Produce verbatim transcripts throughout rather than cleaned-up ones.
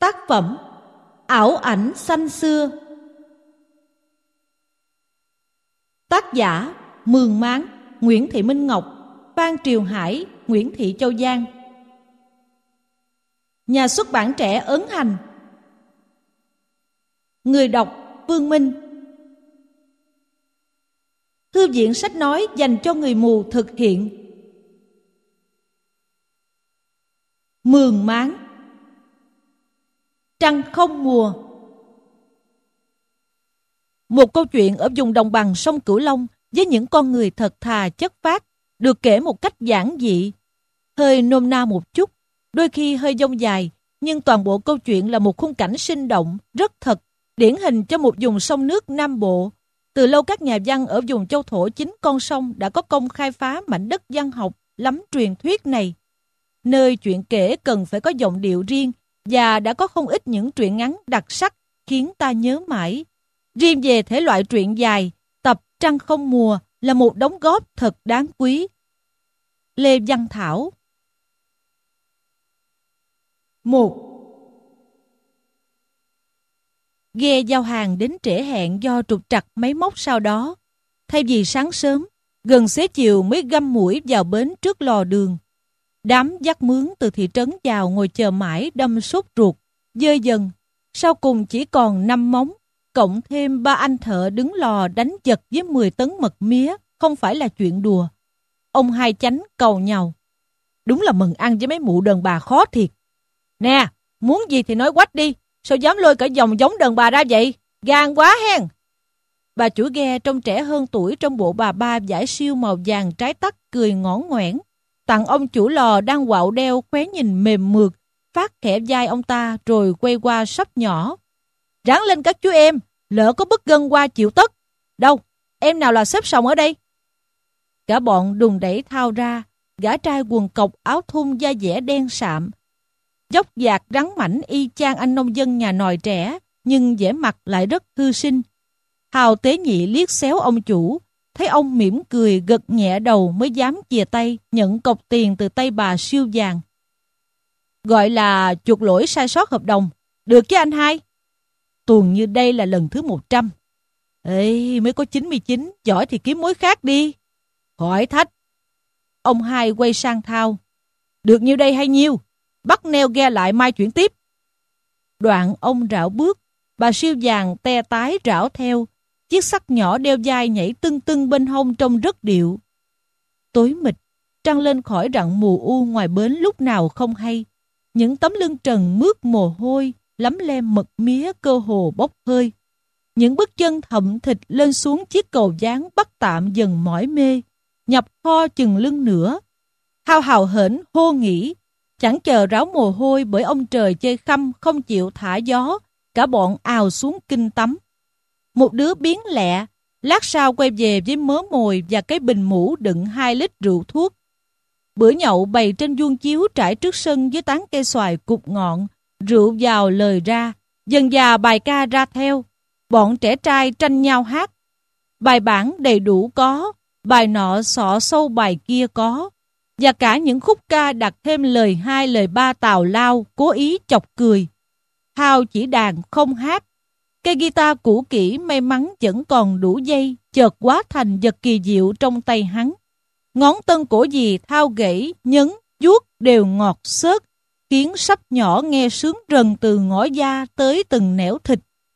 Tác phẩm Ảo ảnh xanh xưa. Tác giả Mường Máng, Nguyễn Thị Minh Ngọc, Phan Triều Hải, Nguyễn Thị Châu Giang. Nhà xuất bản Trẻ ấn hành. Người đọc Vương Minh. Thư viện sách nói dành cho người mù thực hiện. Mường Máng. Trăng không mùa. Một câu chuyện ở vùng đồng bằng sông Cửu Long với những con người thật thà chất phác, được kể một cách giản dị, hơi nôm na một chút, đôi khi hơi dông dài, nhưng toàn bộ câu chuyện là một khung cảnh sinh động, rất thật, điển hình cho một vùng sông nước Nam Bộ. Từ lâu các nhà văn ở vùng châu thổ chính con sông đã có công khai phá mảnh đất văn học lắm truyền thuyết này, nơi chuyện kể cần phải có giọng điệu riêng, và đã có không ít những truyện ngắn đặc sắc khiến ta nhớ mãi. Riêng về thể loại truyện dài, tập Trăng không mùa là một đóng góp thật đáng quý. Lê Văn Thảo. một. Ghe giao hàng đến trễ hẹn do trục trặc máy móc sau đó. Thay vì sáng sớm, gần xế chiều mới găm mũi vào bến trước lò đường. Đám dắt mướn từ thị trấn vào ngồi chờ mãi đâm sốt ruột, dơi dần. Sau cùng chỉ còn năm móng, cộng thêm ba anh thợ đứng lò đánh giật với mười tấn mật mía, không phải là chuyện đùa. Ông Hai Chánh cầu nhau. Đúng là mừng ăn với mấy mụ đàn bà khó thiệt. Nè, muốn gì thì nói quách đi, sao dám lôi cả dòng giống đàn bà ra vậy? Gan quá hen. Bà chủ ghe trông trẻ hơn tuổi trong bộ bà ba vải siêu màu vàng trái tắc cười ngõn ngoẻn, tặng ông chủ lò đang quạo đeo khóe nhìn mềm mượt, phát khẽ vai ông ta rồi quay qua sắp nhỏ. Ráng lên các chú em, lỡ có bức gân qua chịu tất. Đâu, em nào là xếp sòng ở đây? Cả bọn đùng đẩy thao ra, gã trai quần cộc áo thun da dẻ đen sạm, dốc dạc rắn mảnh y chang anh nông dân nhà nòi trẻ, nhưng vẻ mặt lại rất thư sinh. Hào Tế Nhị liếc xéo ông chủ, thấy ông mỉm cười gật nhẹ đầu mới dám chìa tay nhận cọc tiền từ tay bà siêu vàng. Gọi là chuộc lỗi sai sót hợp đồng, được chứ anh Hai? Tuần như đây là lần thứ một trăm. Ê, mới có chín mươi chín, giỏi thì kiếm mối khác đi. Khỏi thách. Ông Hai quay sang Thao. Được nhiêu đây hay nhiêu? Bắt neo ghe lại mai chuyển tiếp. Đoạn ông rảo bước, bà siêu vàng te tái rảo theo, chiếc sắt nhỏ đeo vai nhảy tưng tưng bên hông trông rất điệu. Tối mịt, trăng lên khỏi rặng mù u ngoài bến lúc nào không hay. Những tấm lưng trần mướt mồ hôi, lấm lem mật mía cơ hồ bốc hơi. Những bước chân thậm thịt lên xuống chiếc cầu dáng bắt tạm dần mỏi mê, nhập kho chừng lưng nữa. Hao hào hển hô nghỉ, chẳng chờ ráo mồ hôi bởi ông trời chơi khăm không chịu thả gió, cả bọn ào xuống kinh tắm. Một đứa biến lẹ, lát sau quay về với mớ mồi và cái bình mũ đựng hai lít rượu thuốc. Bữa nhậu bày trên vuông chiếu trải trước sân với tán cây xoài cụp ngọn, rượu vào lời ra, dần dà bài ca ra theo. Bọn trẻ trai tranh nhau hát. Bài bản đầy đủ có, bài nọ xọ sâu bài kia có, và cả những khúc ca đặt thêm lời hai lời ba tào lao, cố ý chọc cười. Hào chỉ đàn không hát. Cây guitar cũ kỹ may mắn vẫn còn đủ dây, chợt hóa thành vật kỳ diệu trong tay hắn. Ngón tân cổ gì Thao gãy, nhấn, vuốt đều ngọt xớt, khiến sắp nhỏ nghe sướng rần từ ngõ da tới từng nẻo thịt.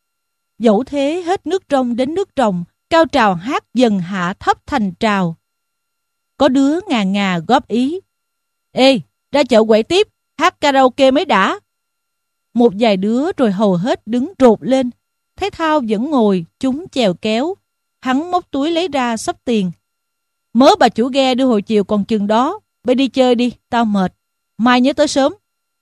Dẫu thế hết nước trong đến nước rồng, cao trào hát dần hạ thấp thành trào. Có đứa ngà ngà góp ý. Ê, ra chợ quậy tiếp, hát karaoke mới đã. Một vài đứa rồi hầu hết đứng rột lên. Thấy Thao vẫn ngồi, chúng chèo kéo. Hắn móc túi lấy ra xấp tiền. Mớ bà chủ ghe đưa hồi chiều còn chừng đó. Bây đi chơi đi, tao mệt. Mai nhớ tới sớm.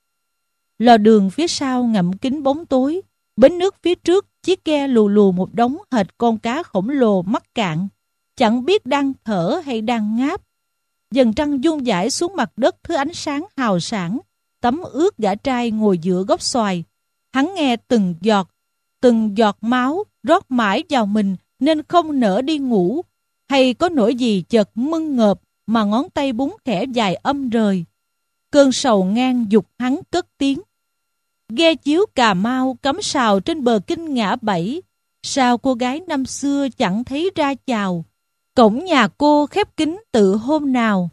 Lò đường phía sau ngậm kín bóng tối. Bến nước phía trước, chiếc ghe lù lù một đống hệt con cá khổng lồ mắc cạn. Chẳng biết đang thở hay đang ngáp. Dần trăng vuông dãi xuống mặt đất thứ ánh sáng hào sảng. Tấm ướt gã trai ngồi giữa gốc xoài. Hắn nghe từng giọt, từng giọt máu rót mãi vào mình nên không nỡ đi ngủ. Hay có nỗi gì chợt mưng ngợp mà ngón tay búng khẽ dài âm rời. Cơn sầu ngang dục hắn cất tiếng. Ghe chiếu Cà Mau cắm sào trên bờ kinh ngã bảy. Sao cô gái năm xưa chẳng thấy ra chào, cổng nhà cô khép kín tự hôm nào.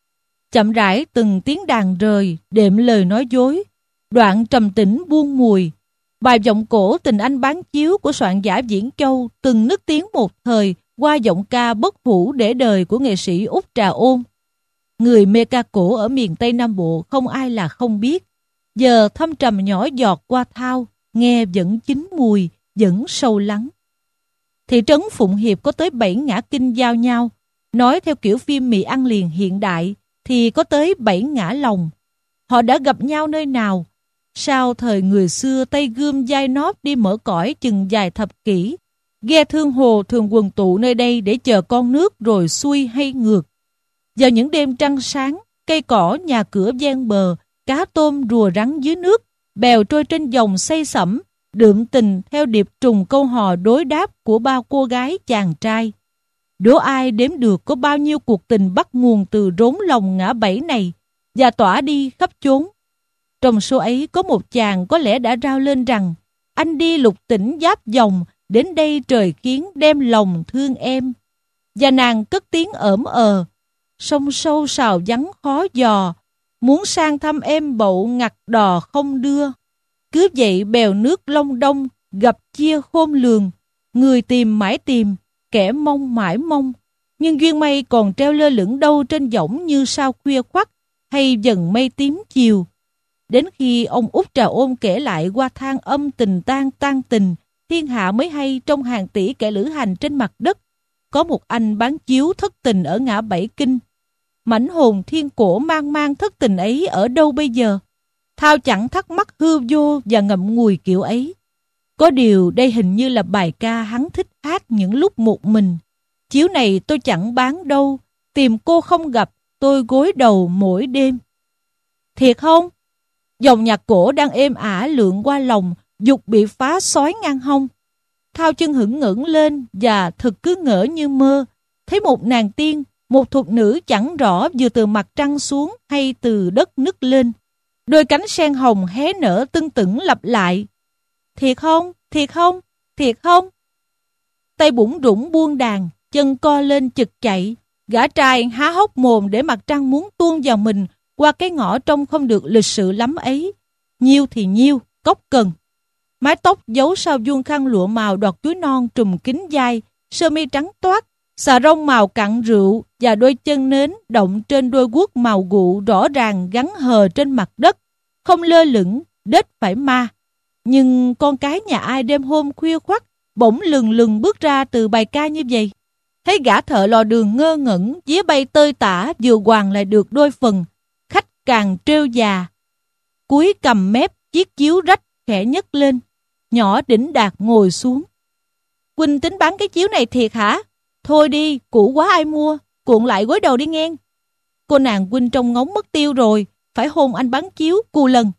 Chậm rãi từng tiếng đàn rời, đệm lời nói dối, đoạn trầm tĩnh buông mùi. Bài vọng cổ Tình Anh Bán Chiếu của soạn giả Viễn Châu từng nức tiếng một thời qua giọng ca bất hủ để đời của nghệ sĩ Út Trà Ôn. Người mê ca cổ ở miền Tây Nam Bộ không ai là không biết. Giờ thâm trầm nhỏ giọt qua thao, nghe vẫn chín mùi, vẫn sâu lắng. Thị trấn Phụng Hiệp có tới bảy ngã kinh giao nhau. Nói theo kiểu phim mì ăn liền hiện đại thì có tới bảy ngã lòng. Họ đã gặp nhau nơi nào? Sao thời người xưa tay gươm dai nót đi mở cõi chừng vài thập kỷ, ghe thương hồ thường quần tụ nơi đây để chờ con nước rồi xuôi hay ngược. Vào những đêm trăng sáng, cây cỏ nhà cửa ven bờ, cá tôm rùa rắn dưới nước, bèo trôi trên dòng say sẩm, đượm tình theo điệp trùng câu hò đối đáp của bao cô gái chàng trai. Đố ai đếm được có bao nhiêu cuộc tình bắt nguồn từ rốn lòng ngã bảy này và tỏa đi khắp chốn. Trong số ấy có một chàng có lẽ đã rao lên rằng: anh đi lục tỉnh giáp dòng, đến đây trời khiến đem lòng thương em. Và nàng cất tiếng ởm ờ: sông sâu sào vắng khó dò, muốn sang thăm em bậu ngặt đò không đưa. Cứ vậy bèo nước long đông, gặp chia khôn lường, người tìm mãi tìm, kẻ mong mãi mong. Nhưng duyên mây còn treo lơ lửng đâu trên võng như sao khuya khoắt hay dần mây tím chiều. Đến khi ông Út Trà Ôn kể lại qua than âm tình tan tan tình, thiên hạ mới hay trong hàng tỷ kẻ lữ hành trên mặt đất, có một anh bán chiếu thất tình ở ngã bảy kinh. Mảnh hồn thiên cổ mang mang thất tình ấy ở đâu bây giờ? Thao chẳng thắc mắc hư vô và ngậm ngùi kiểu ấy. Có điều đây hình như là bài ca hắn thích hát những lúc một mình. Chiếu này tôi chẳng bán đâu, tìm cô không gặp, tôi gối đầu mỗi đêm. Thiệt không? Dòng nhạc cổ đang êm ả lượn qua lòng, dục bị phá xói ngang hông. Thao chân hững ngẩng lên và thực cứ ngỡ như mơ, thấy một nàng tiên, một thục nữ chẳng rõ vừa từ mặt trăng xuống hay từ đất nứt lên. Đôi cánh sen hồng hé nở tưng tửng lặp lại: thiệt không? Thiệt không? Thiệt không? Tay bủng rủng buông đàn, chân co lên chực chạy. Gã trai há hốc mồm để mặt trăng muốn tuôn vào mình qua cái ngõ trông không được lịch sự lắm ấy. Nhiêu thì nhiêu, cốc cần. Mái tóc giấu sau vuông khăn lụa màu đọt chuối non trùm kín vai, sơ mi trắng toát, xà rông màu cặn rượu và đôi chân nến động trên đôi guốc màu gụ rõ ràng gắn hờ trên mặt đất, không lơ lửng, đết phải ma. Nhưng con cái nhà ai đêm hôm khuya khoắt bỗng lừng lừng bước ra từ bài ca như vậy. Thấy gã thợ lò đường ngơ ngẩn, vía bay tơi tả vừa hoàn lại được đôi phần, khách càng trêu già. Cúi cầm mép chiếc chiếu rách khẽ nhấc lên, nhỏ đỉnh đạt ngồi xuống. Huynh tính bán cái chiếu này thiệt hả? Thôi đi, cũ quá ai mua, cuộn lại gối đầu đi ngang. Cô nàng huynh trông ngóng mất tiêu rồi, phải hôn anh bán chiếu cù lần.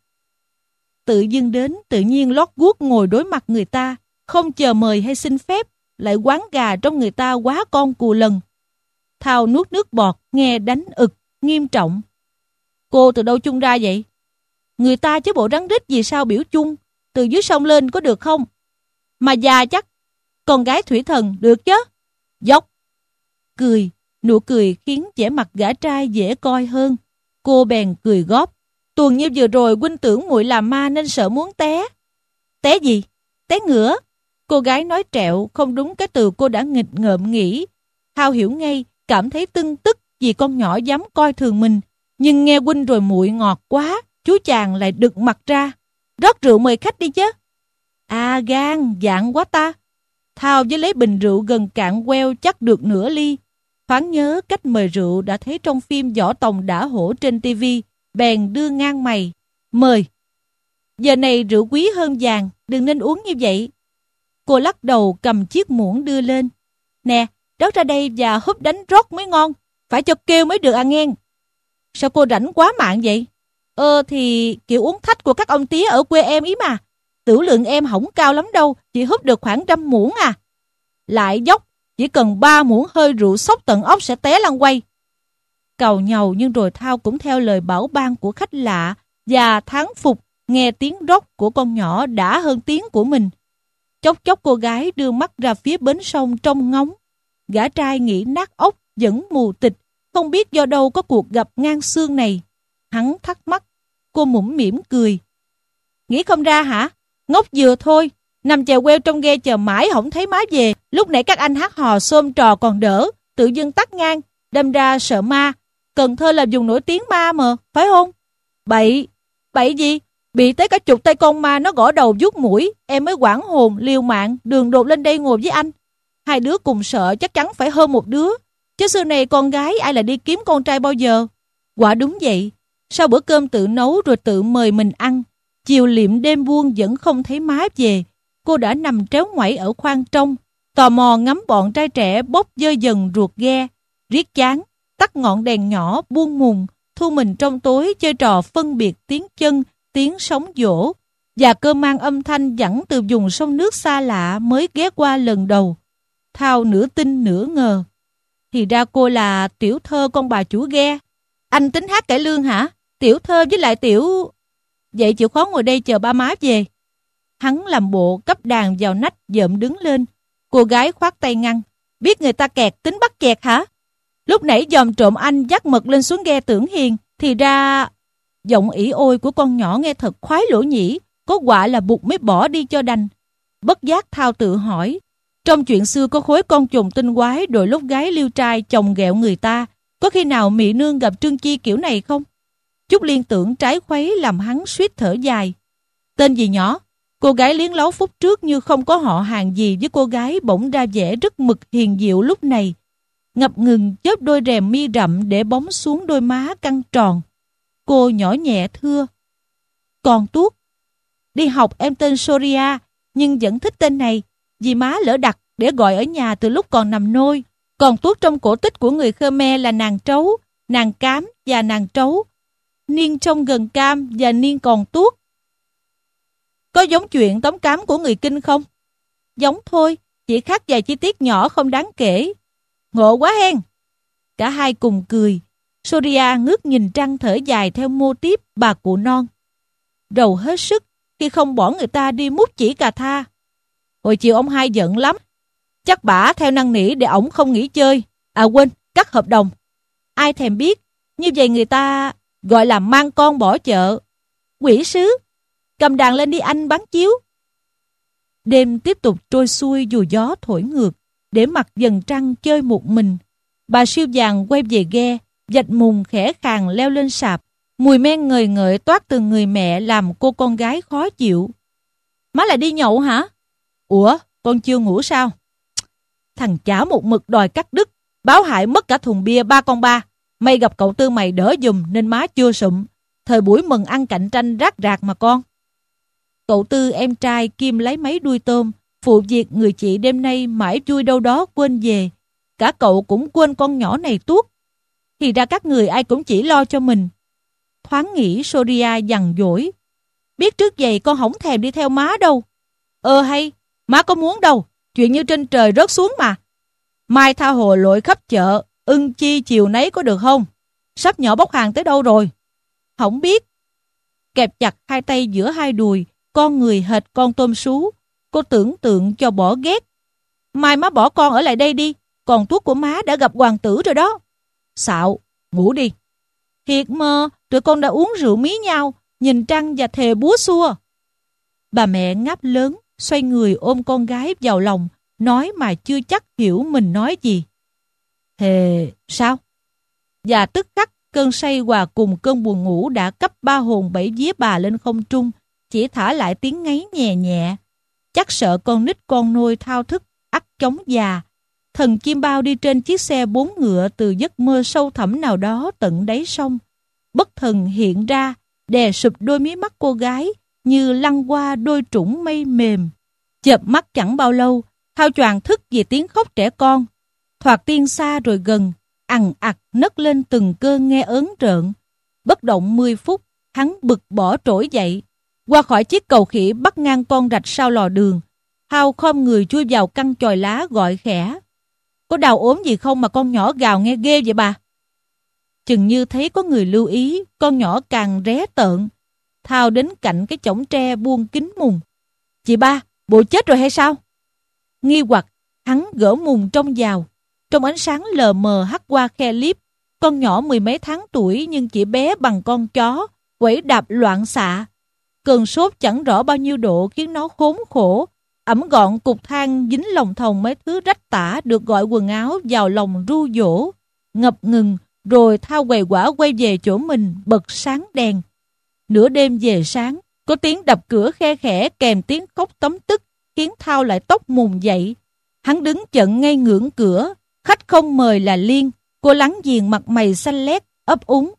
Tự dưng đến, tự nhiên lót guốc ngồi đối mặt người ta, không chờ mời hay xin phép, lại quán gà trong người ta quá con cù lần. Thao nuốt nước bọt, nghe đánh ực, nghiêm trọng. Cô từ đâu chung ra vậy? Người ta chứ bộ rắn rít gì sao biểu chung, từ dưới sông lên có được không? Mà già chắc, con gái thủy thần được chứ? Dốc. Cười, nụ cười khiến vẻ mặt gã trai dễ coi hơn. Cô bèn cười góp. Tuần như vừa rồi huynh tưởng muội là ma nên sợ muốn té. Té gì? Té ngửa. Cô gái nói trẹo, không đúng cái từ cô đã nghịch ngợm nghĩ. Thao hiểu ngay, cảm thấy tưng tức vì con nhỏ dám coi thường mình. Nhưng nghe huynh rồi muội ngọt quá, chú chàng lại đực mặt ra. Rót rượu mời khách đi chứ. À gan, dạng quá ta. Thao với lấy bình rượu gần cạn queo chắc được nửa ly. Thoáng nhớ cách mời rượu đã thấy trong phim Võ Tòng Đã Hổ trên tivi, bèn đưa ngang mày. Mời. Giờ này rượu quý hơn vàng, đừng nên uống như vậy. Cô lắc đầu cầm chiếc muỗng đưa lên. Nè, rót ra đây và húp đánh rót mới ngon, phải cho kêu mới được à ngang. Sao cô rảnh quá mạng vậy? Ờ thì kiểu uống thách của các ông tía ở quê em ý mà. Tửu lượng em không cao lắm đâu, chỉ húp được khoảng trăm muỗng à. Lại dốc, chỉ cần ba muỗng hơi rượu xốc tận óc sẽ té lăn quay. Cầu nhàu nhưng rồi Thao cũng theo lời bảo ban của khách lạ và thán phục nghe tiếng róc của con nhỏ đã hơn tiếng của mình. Chốc chốc cô gái đưa mắt ra phía bến sông trông ngóng. Gã trai nghĩ nát óc vẫn mù tịch, không biết do đâu có cuộc gặp ngang xương này. Hắn thắc mắc, cô mũm mỉm cười. Nghĩ không ra hả? Ngốc vừa thôi, nằm chèo queo trong ghe chờ mãi không thấy má về. Lúc nãy các anh hát hò xôm trò còn đỡ, tự dưng tắt ngang, đâm ra sợ ma. Cần Thơ là vùng nổi tiếng ma mà, phải không? Bậy, bậy gì? Bị tới cả chục tay con ma nó gõ đầu vuốt mũi, em mới hoảng hồn, liều mạng, đường đột lên đây ngồi với anh. Hai đứa cùng sợ chắc chắn phải hơn một đứa. Chứ xưa này con gái ai lại đi kiếm con trai bao giờ? Quả đúng vậy. Sau bữa cơm tự nấu rồi tự mời mình ăn, chiều liệm đêm buông vẫn không thấy má về. Cô đã nằm tréo ngoảy ở khoang trong, tò mò ngắm bọn trai trẻ bốc dơ dần ruột ghe, riết chán, tắt ngọn đèn nhỏ buông mùng, thu mình trong tối chơi trò phân biệt tiếng chân, tiếng sóng vỗ, và cơ mang âm thanh dẫn từ vùng sông nước xa lạ mới ghé qua lần đầu. Thao nửa tin nửa ngờ. Thì ra cô là tiểu thơ con bà chủ ghe. Anh tính hát cải lương hả? Tiểu thơ với lại tiểu... Vậy chịu khó ngồi đây chờ ba má về. Hắn làm bộ cấp đàn vào nách dợm đứng lên. Cô gái khoát tay ngăn. Biết người ta kẹt tính bắt kẹt hả? Lúc nãy dòm trộm anh dắt mật lên xuống ghe tưởng hiền. Thì ra... Giọng ỉ ôi của con nhỏ nghe thật khoái lỗ nhĩ. Có quả là buộc mới bỏ đi cho đành. Bất giác Thao tự hỏi. Trong chuyện xưa có khối con trùng tinh quái đội lúc gái liêu trai chồng ghẹo người ta. Có khi nào Mị Nương gặp Trương Chi kiểu này không? Chút liên tưởng trái khuấy làm hắn suýt thở dài. Tên gì nhỏ? Cô gái liếng láo phút trước như không có họ hàng gì với cô gái bỗng ra vẻ rất mực hiền diệu lúc này. Ngập ngừng chớp đôi rèm mi rậm để bóng xuống đôi má căng tròn. Cô nhỏ nhẹ thưa. Còn Tuốt. Đi học em tên Soria, nhưng vẫn thích tên này, vì má lỡ đặt để gọi ở nhà từ lúc còn nằm nôi. Còn Tuốt trong cổ tích của người Khmer là nàng trấu, nàng cám và nàng trấu. Niên trong gần cam và niên còn Tuốt. Có giống chuyện tống cám của người Kinh không? Giống thôi, chỉ khác vài chi tiết nhỏ không đáng kể. Ngộ quá hen. Cả hai cùng cười. Soria ngước nhìn trăng thở dài theo mô típ bà cụ non. Rầu hết sức khi không bỏ người ta đi múc chỉ cà tha. Hồi chiều ông hai giận lắm. Chắc bả theo năn nỉ để ổng không nghỉ chơi. À quên, cắt hợp đồng. Ai thèm biết, như vậy người ta gọi là mang con bỏ chợ. Quỷ sứ, cầm đàn lên đi anh bán chiếu. Đêm tiếp tục trôi xuôi dù gió thổi ngược, để mặc dần trăng chơi một mình. Bà siêu vàng quay về ghe, vạch mùng khẽ khàng leo lên sạp. Mùi men ngời ngợi toát từ người mẹ làm cô con gái khó chịu. Má lại đi nhậu hả? Ủa, con chưa ngủ sao? Thằng chả một mực đòi cắt đứt, báo hại mất cả thùng bia ba con ba. May gặp cậu Tư mày đỡ giùm nên má chưa sụm. Thời buổi mừng ăn cạnh tranh rác rạc mà con. Cậu Tư em trai kim lấy mấy đuôi tôm, phụ việc người chị đêm nay mãi vui đâu đó quên về. Cả cậu cũng quên con nhỏ này Tuốt. Thì ra các người ai cũng chỉ lo cho mình. Thoáng nghĩ Soria dằn dỗi. Biết trước vậy con không thèm đi theo má đâu. Ờ hay, má có muốn đâu. Chuyện như trên trời rớt xuống mà. Mai tha hồ lội khắp chợ, ưng chi chiều nấy có được không? Sắp nhỏ bốc hàng tới đâu rồi? Không biết. Kẹp chặt hai tay giữa hai đùi, con người hệt con tôm sú. Cô tưởng tượng cho bỏ ghét. Mai má bỏ con ở lại đây đi. Còn Tuốt của má đã gặp hoàng tử rồi đó. Xạo, ngủ đi. Thiệt mơ, tụi con đã uống rượu mí nhau, nhìn trăng và thề búa xua. Bà mẹ ngáp lớn, xoay người ôm con gái vào lòng, nói mà chưa chắc hiểu mình nói gì. Thề sao? Và tức khắc cơn say hòa cùng cơn buồn ngủ đã cấp ba hồn bảy vía bà lên không trung, chỉ thả lại tiếng ngáy nhẹ nhẹ. Chắc sợ con nít con nôi thao thức, ắt chống già. Thần chim bao đi trên chiếc xe bốn ngựa từ giấc mơ sâu thẳm nào đó tận đáy sông. Bất thần hiện ra, đè sụp đôi mí mắt cô gái như lăn qua đôi trũng mây mềm. Chợp mắt chẳng bao lâu, Thao choàng thức vì tiếng khóc trẻ con. Thoạt tiên xa rồi gần, ằn ặc nấc lên từng cơn nghe ớn rợn. Bất động mười phút, hắn bực bỏ trỗi dậy. Qua khỏi chiếc cầu khỉ bắt ngang con rạch sau lò đường, Thao khom người chui vào căn chòi lá gọi khẽ. Có đau ốm gì không mà con nhỏ gào nghe ghê vậy bà? Chừng như thấy có người lưu ý, con nhỏ càng ré tợn. Thao đến cạnh cái chõng tre buông kính mùng. Chị ba, bộ chết rồi hay sao? Nghi hoặc, hắn gỡ mùng trong vào. Trong ánh sáng lờ mờ hắt qua khe liếp, con nhỏ mười mấy tháng tuổi nhưng chỉ bé bằng con chó, quẩy đạp loạn xạ. Cơn sốt chẳng rõ bao nhiêu độ khiến nó khốn khổ. Ẵm gọn cục than dính lòng thòng mấy thứ rách tả được gọi quần áo vào lòng ru dỗ. Ngập ngừng, rồi Thao quầy quả quay về chỗ mình bật sáng đèn. Nửa đêm về sáng, có tiếng đập cửa khe khẽ kèm tiếng khóc tấm tức, khiến Thao lại tóc mùng dậy. Hắn đứng chận ngay ngưỡng cửa, khách không mời là Liên. Cô lắng giềng mặt mày xanh lét, ấp úng.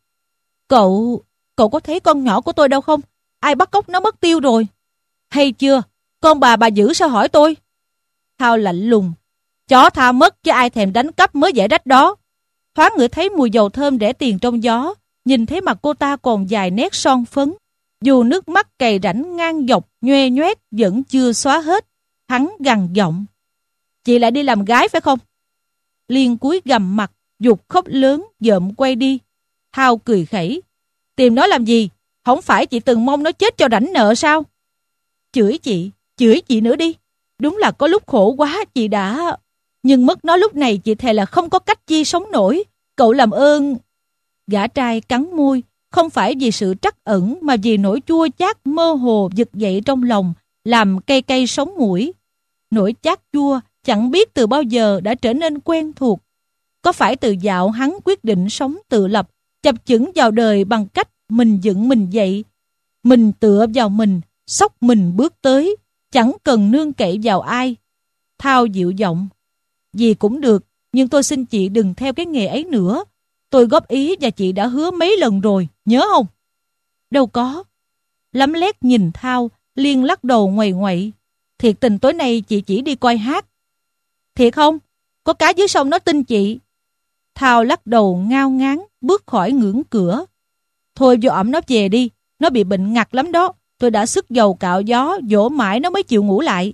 Cậu, cậu có thấy con nhỏ của tôi đâu không? Ai bắt cóc nó mất tiêu rồi. Hay chưa? Con bà bà giữ sao hỏi tôi? Thao lạnh lùng. Chó tha mất chứ ai thèm đánh cắp mới giải rách đó. Thoáng ngửi thấy mùi dầu thơm rẻ tiền trong gió, nhìn thấy mặt cô ta còn dài nét son phấn. Dù nước mắt cày rãnh ngang dọc, nhoe nhoét vẫn chưa xóa hết. Hắn gằn giọng. Chị lại đi làm gái phải không? Liên cúi gằm mặt, giục khóc lớn, dợm quay đi. Thao cười khẩy. Tìm nó làm gì? Không phải chị từng mong nó chết cho rảnh nợ sao? Chửi chị, chửi chị nữa đi. Đúng là có lúc khổ quá chị đã... Nhưng mất nó lúc này chị thề là không có cách chi sống nổi. Cậu làm ơn... Gã trai cắn môi, không phải vì sự trắc ẩn mà vì nỗi chua chát mơ hồ vực dậy trong lòng, làm cay cay sống mũi. Nỗi chát chua chẳng biết từ bao giờ đã trở nên quen thuộc. Có phải từ dạo hắn quyết định sống tự lập, chập chững vào đời bằng cách mình dựng mình dậy. Mình tựa vào mình, xốc mình bước tới, chẳng cần nương cậy vào ai. Thao dịu giọng. Gì cũng được, nhưng tôi xin chị đừng theo cái nghề ấy nữa. Tôi góp ý và chị đã hứa mấy lần rồi, nhớ không? Đâu có. Lắm lét nhìn Thao, Liên lắc đầu ngoầy ngoậy. Thiệt tình tối nay chị chỉ đi coi hát. Thiệt không? Có cá dưới sông nó tin chị. Thao lắc đầu ngao ngán, bước khỏi ngưỡng cửa. Thôi vô ẩm nó về đi, nó bị bệnh ngặt lắm đó. Tôi đã sức dầu cạo gió, dỗ mãi nó mới chịu ngủ lại.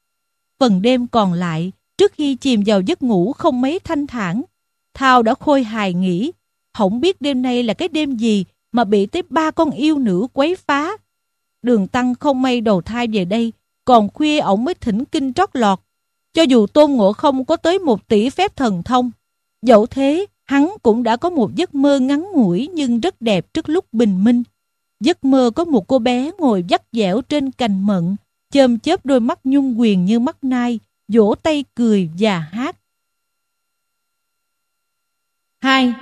Phần đêm còn lại, trước khi chìm vào giấc ngủ không mấy thanh thản, Thao đã khôi hài nghĩ, không biết đêm nay là cái đêm gì mà bị tới ba con yêu nữ quấy phá. Đường Tăng không may đầu thai về đây, còn khuya ổng mới thỉnh kinh trót lọt. Cho dù Tôn Ngộ Không có tới một tỷ phép thần thông, dẫu thế hắn cũng đã có một giấc mơ ngắn ngủi nhưng rất đẹp trước lúc bình minh. Giấc mơ có một cô bé ngồi vắt dẻo trên cành mận, chớm chớp đôi mắt nhung quyền như mắt nai, vỗ tay cười và hát. Hai.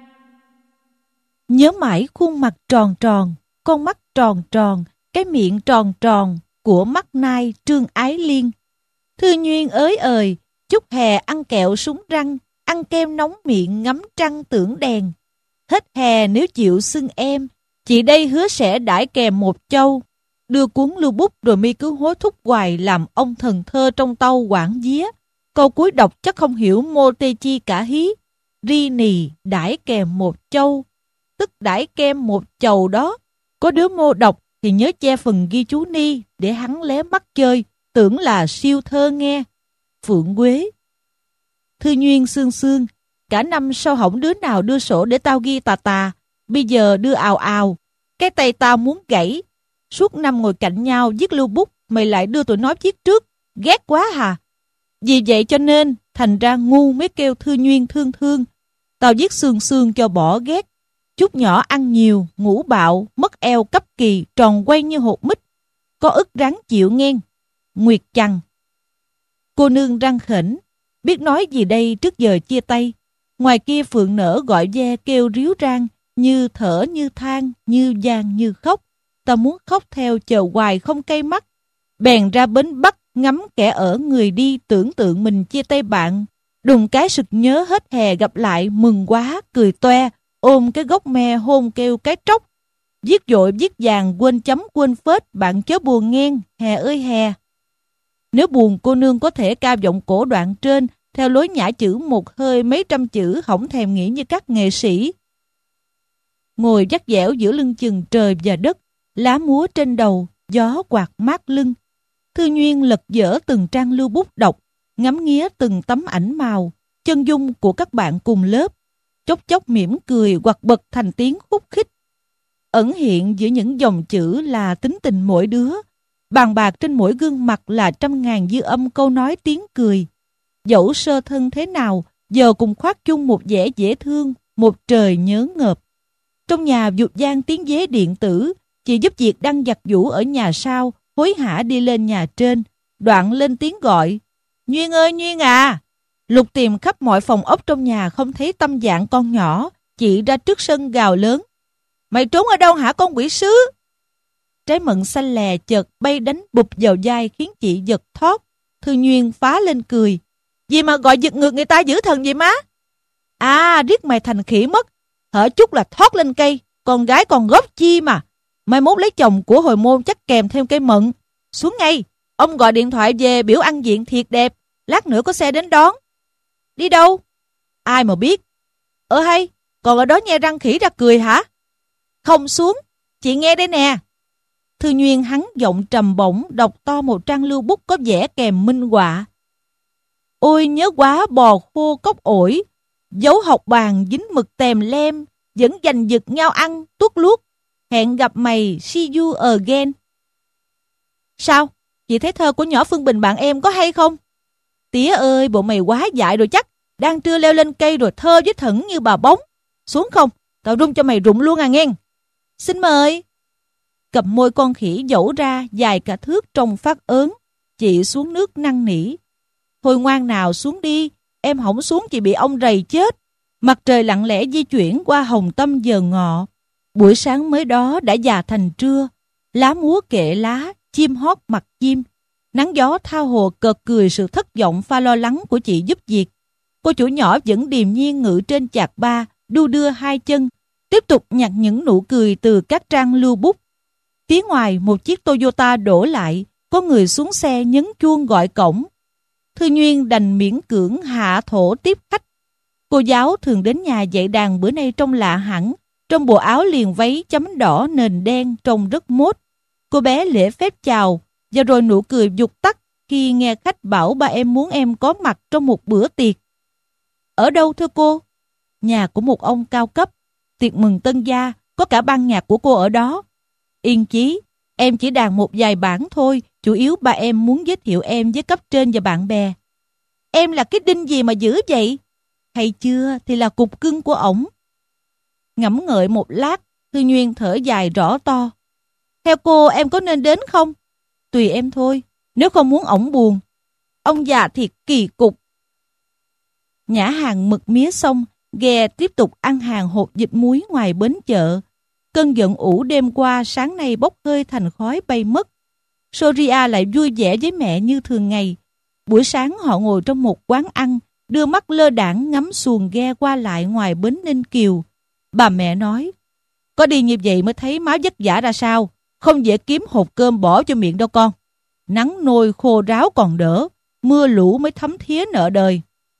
Nhớ mãi khuôn mặt tròn tròn, con mắt tròn tròn, cái miệng tròn tròn của mắt nai Trương Ái Liên. Thư Nhuyên ới ời, chút hè ăn kẹo súng răng, ăn kem nóng miệng ngắm trăng tưởng đèn. Hết hè nếu chịu xưng em, chị đây hứa sẽ đãi kèm một châu. Đưa cuốn lưu bút rồi mi cứ hối thúc hoài làm ông thần thơ trong tâu quảng vía. Câu cuối đọc chắc không hiểu mô tê chi cả hí. Ri nì đãi kèm một châu, tức đãi kem một chầu đó. Có đứa mô đọc thì nhớ che phần ghi chú ni để hắn lé mắt chơi, tưởng là siêu thơ nghe. Phượng Quế. Thư Nhuyên sương sương, cả năm sao hổng đứa nào đưa sổ để tao ghi tà tà, bây giờ đưa ào ào, cái tay tao muốn gãy. Suốt năm ngồi cạnh nhau viết lưu bút, mày lại đưa tụi nó viết trước, ghét quá hà. Vì vậy cho nên thành ra ngu mới kêu Thư Nhuyên thương thương. Tao viết sương sương cho bỏ ghét. Chút nhỏ ăn nhiều, ngủ bạo, mất eo cấp kỳ, tròn quay như hột mít. Có ức ráng chịu nhen. Nguyệt Chằng. Cô nương răng khểnh, biết nói gì đây trước giờ chia tay. Ngoài kia phượng nở gọi ve kêu ríu rang, như thở như than, như vang như khóc. Ta muốn khóc theo chờ hoài không cay mắt. Bèn ra bến Bắc ngắm kẻ ở người đi, tưởng tượng mình chia tay bạn. Đùng cái sực nhớ hết hè gặp lại, mừng quá, cười toe, ôm cái gốc me hôn kêu cái tróc. Viết dội viết vàng, quên chấm quên phết, bạn chớ buồn nghen, hè ơi hè. Nếu buồn cô nương có thể ca giọng cổ đoạn trên, theo lối nhã chữ một hơi mấy trăm chữ, hổng thèm nghĩ như các nghệ sĩ. Ngồi vắt dẻo giữa lưng chừng trời và đất, lá múa trên đầu, gió quạt mát lưng. Thư Nhuyên lật dở từng trang lưu bút đọc, ngắm nghía từng tấm ảnh màu, chân dung của các bạn cùng lớp. Chốc chốc mỉm cười hoặc bật thành tiếng khúc khích. ẩn hiện giữa những dòng chữ là tính tình mỗi đứa. Bàn bạc trên mỗi gương mặt là trăm ngàn dư âm câu nói tiếng cười. Dẫu sơ thân thế nào, giờ cùng khoác chung một vẻ dễ thương, một trời nhớ ngợp. Trong nhà vụt vang tiếng dế điện tử, chị giúp việc đang giặt giũ ở nhà sau, hối hả đi lên nhà trên, đoạn lên tiếng gọi. Duyên ơi Duyên à! Lục tìm khắp mọi phòng ốc trong nhà không thấy tâm dạng con nhỏ, chị ra trước sân gào lớn. Mày trốn ở đâu hả con quỷ sứ? Trái mận xanh lè chợt bay đánh bụp vào vai khiến chị giật thót. Thư Nguyên phá lên cười. Gì mà gọi giật ngược người ta dữ thần vậy má? À, riết mày thành khỉ mất. Hở chút là thoát lên cây, con gái còn góp chi mà. Mai mốt lấy chồng của hồi môn chắc kèm thêm cây mận. Xuống ngay, ông gọi điện thoại về biểu ăn diện thiệt đẹp. Lát nữa có xe đến đón. Đi đâu? Ai mà biết. Ờ hay, còn ở đó nhe răng khỉ ra cười hả? Không xuống, chị nghe đây nè. Thư Nguyên hắn giọng trầm bổng đọc to một trang lưu bút có vẽ kèm minh họa. Ôi nhớ quá bò khô cốc ổi, dấu học bàn dính mực tèm lem, vẫn giành giật nhau ăn tuốt luốt. Hẹn gặp mày, see you again. Sao? Chị thấy thơ của nhỏ Phương Bình bạn em có hay không? Tía ơi, bộ mày quá dại rồi chắc. Đang trưa leo lên cây rồi thơ với thẫn như bà bóng. Xuống không? Tao rung cho mày rụng luôn à nghe. Xin mời. Cặp môi con khỉ dẫu ra dài cả thước trông phát ớn. Chị xuống nước năn nỉ. Thôi ngoan nào xuống đi. Em hổng xuống chị bị ông rầy chết. Mặt trời lặng lẽ di chuyển qua hồng tâm giờ ngọ. Buổi sáng mới đó đã già thành trưa. Lá múa kệ lá, chim hót mặt chim. Nắng gió thao hồ cợt cười sự thất vọng pha lo lắng của chị giúp việc. Cô chủ nhỏ vẫn điềm nhiên ngự trên chạc ba, đu đưa hai chân, tiếp tục nhặt những nụ cười từ các trang lưu bút. Phía ngoài một chiếc Toyota đổ lại, có người xuống xe nhấn chuông gọi cổng. Thư Nguyên đành miễn cưỡng hạ thổ tiếp khách. Cô giáo thường đến nhà dạy đàn bữa nay trông lạ hẳn, trong bộ áo liền váy chấm đỏ nền đen trông rất mốt. Cô bé lễ phép chào, và rồi nụ cười vụt tắt khi nghe khách bảo ba em muốn em có mặt trong một bữa tiệc. Ở đâu thưa cô? Nhà của một ông cao cấp, tiệc mừng tân gia, có cả ban nhạc của cô ở đó. Yên chí, em chỉ đàn một vài bản thôi, chủ yếu ba em muốn giới thiệu em với cấp trên và bạn bè. Em là cái đinh gì mà dữ vậy? Hay chưa thì là cục cưng của ổng. Ngẫm ngợi một lát, Thư Nguyên thở dài rõ to. Theo cô em có nên đến không? Tùy em thôi, nếu không muốn ổng buồn. Ông già thiệt kỳ cục. Nhả hàng mực mía xong, ghe tiếp tục ăn hàng hột vịt muối ngoài bến chợ. Cơn giận ủ đêm qua sáng nay bốc hơi thành khói bay mất. Soria lại vui vẻ với mẹ như thường ngày. Buổi sáng họ ngồi trong một quán ăn, đưa mắt lơ đãng ngắm xuồng ghe qua lại ngoài bến Ninh Kiều. Bà mẹ nói, có đi như vậy mới thấy má vất vả ra sao, không dễ kiếm hột cơm bỏ cho miệng đâu con. Nắng nôi khô ráo còn đỡ, mưa lũ mới thấm thía nợ đời.